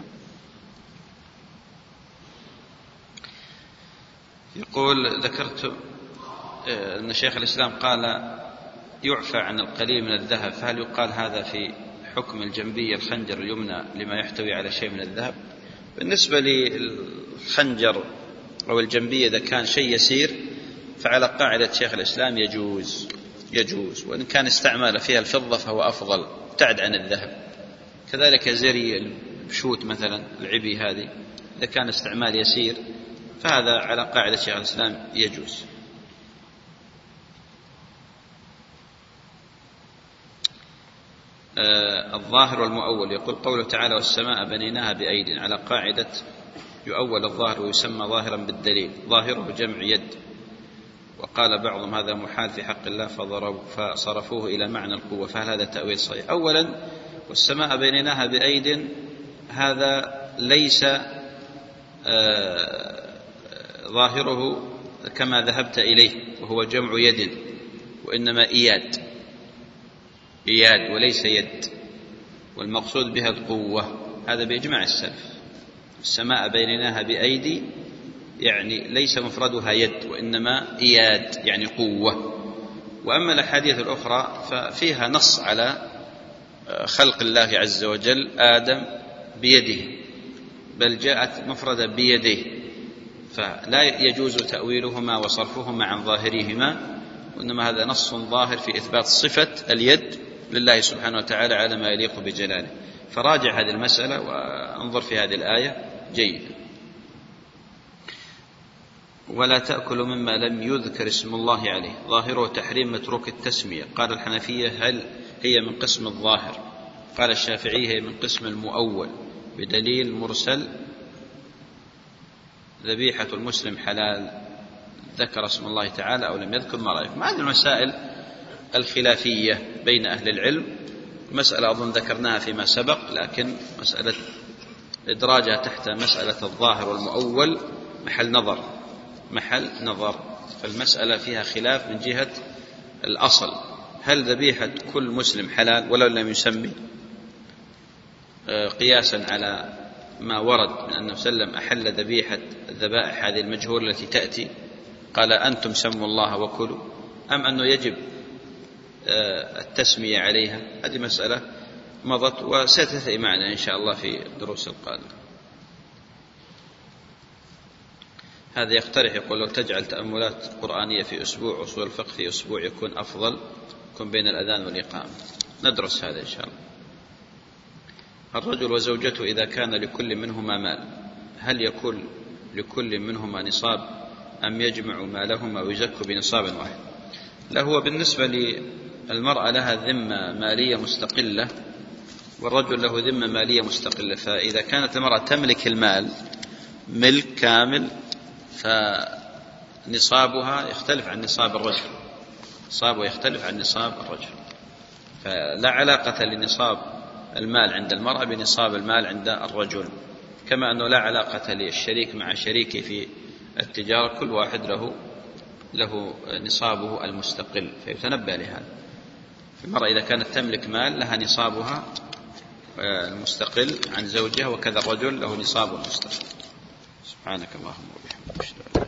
يقول ذكرت أن شيخ الإسلام قال يعفى عن القليل من الذهب، فهل يقال هذا في حكم الجنبية الخنجر اليمنى لما يحتوي على شيء من الذهب؟ بالنسبة للخنجر أو الجنبية إذا كان شيء يسير فعلى قاعدة شيخ الإسلام يجوز يجوز وإن كان استعمال فيها الفضة فهو أفضل ابتعد عن الذهب. كذلك زري البشوت مثلا العبي هذه إذا كان استعمال يسير فهذا على قاعدة شيخ الإسلام يجوز. الظاهر والمؤول. يقول قوله تعالى والسماء بنيناها بأيد، على قاعدة يؤول الظاهر ويسمى ظاهرا بالدليل، ظاهره جمع يد، وقال بعضهم هذا محال في حق الله فصرفوه إلى معنى القوة، فهل هذا تأويل صحيح؟ أولا والسماء بنيناها بأيد هذا ليس ظاهره كما ذهبت إليه وهو جمع يد، وإنما إياد، إياد وليس يد، والمقصود بها القوة، هذا بإجماع السلف. السماء بنيناها بأيدي يعني ليس مفردها يد، وإنما إياد يعني قوة. وأما الأحاديث الأخرى ففيها نص على خلق الله عز وجل آدم بيده، بل جاءت مفردة بيديه، فلا يجوز تأويلهما وصرفهما عن ظاهرهما، وإنما هذا نص ظاهر في إثبات صفة اليد لله سبحانه وتعالى على ما يليق بجلاله. فراجع هذه المسألة وانظر في هذه الآية جيدا. ولا تأكلوا مما لم يذكر اسم الله عليه، ظاهره تحريم متروك التسمية. قال الحنفية هل هي من قسم الظاهر؟ قال الشافعي هي من قسم المؤول بدليل مرسل ذبيحة المسلم حلال، ذكر اسم الله تعالى أو لم يذكر، ما رأيكم؟ هذه المسائل الخلافية بين أهل العلم، مسألة أظن ذكرناها فيما سبق، لكن مسألة إدراجها تحت مسألة الظاهر والمؤول محل نظر محل نظر فالمسألة فيها خلاف من جهة الأصل، هل ذبيحة كل مسلم حلال ولو لم يسمي، قياسا على ما ورد من أنه سلم أحل ذبيحة الذبائح هذه المجهولة التي تأتي، قال أنتم سموا الله وكلوا، أم أنه يجب التسمية عليها؟ هذه مسألة مضت وستأتي معنا إن شاء الله في دروس القادمة. هذا يقترح يقول لو تجعل تأملات قرآنية في أسبوع وأصول الفقه في أسبوع يكون أفضل، يكون بين الأذان والإقامة، ندرس هذا إن شاء الله. الرجل وزوجته إذا كان لكل منهما مال، هل يكون لكل منهما نصاب أم يجمع مالهما ويزكوا بنصاب واحد؟ لا، هو بالنسبة للمرأة لها ذمة مالية مستقلة والرجل له ذمة مالية مستقلة، فإذا كانت المرأة تملك المال ملك كامل فنصابها يختلف عن نصاب الرجل، نصابه يختلف عن نصاب الرجل، فلا علاقة لنصاب المال عند المرأة بنصاب المال عند الرجل، كما أنه لا علاقة للشريك مع شريكه في التجارة، كل واحد له له نصابه المستقل، فيتنبه لهذا. المرأة إذا كانت تملك مال لها نصابها المستقل عن زوجها، وكذا الرجل له نصابه المستقل. سبحانك اللهم وبحمدك.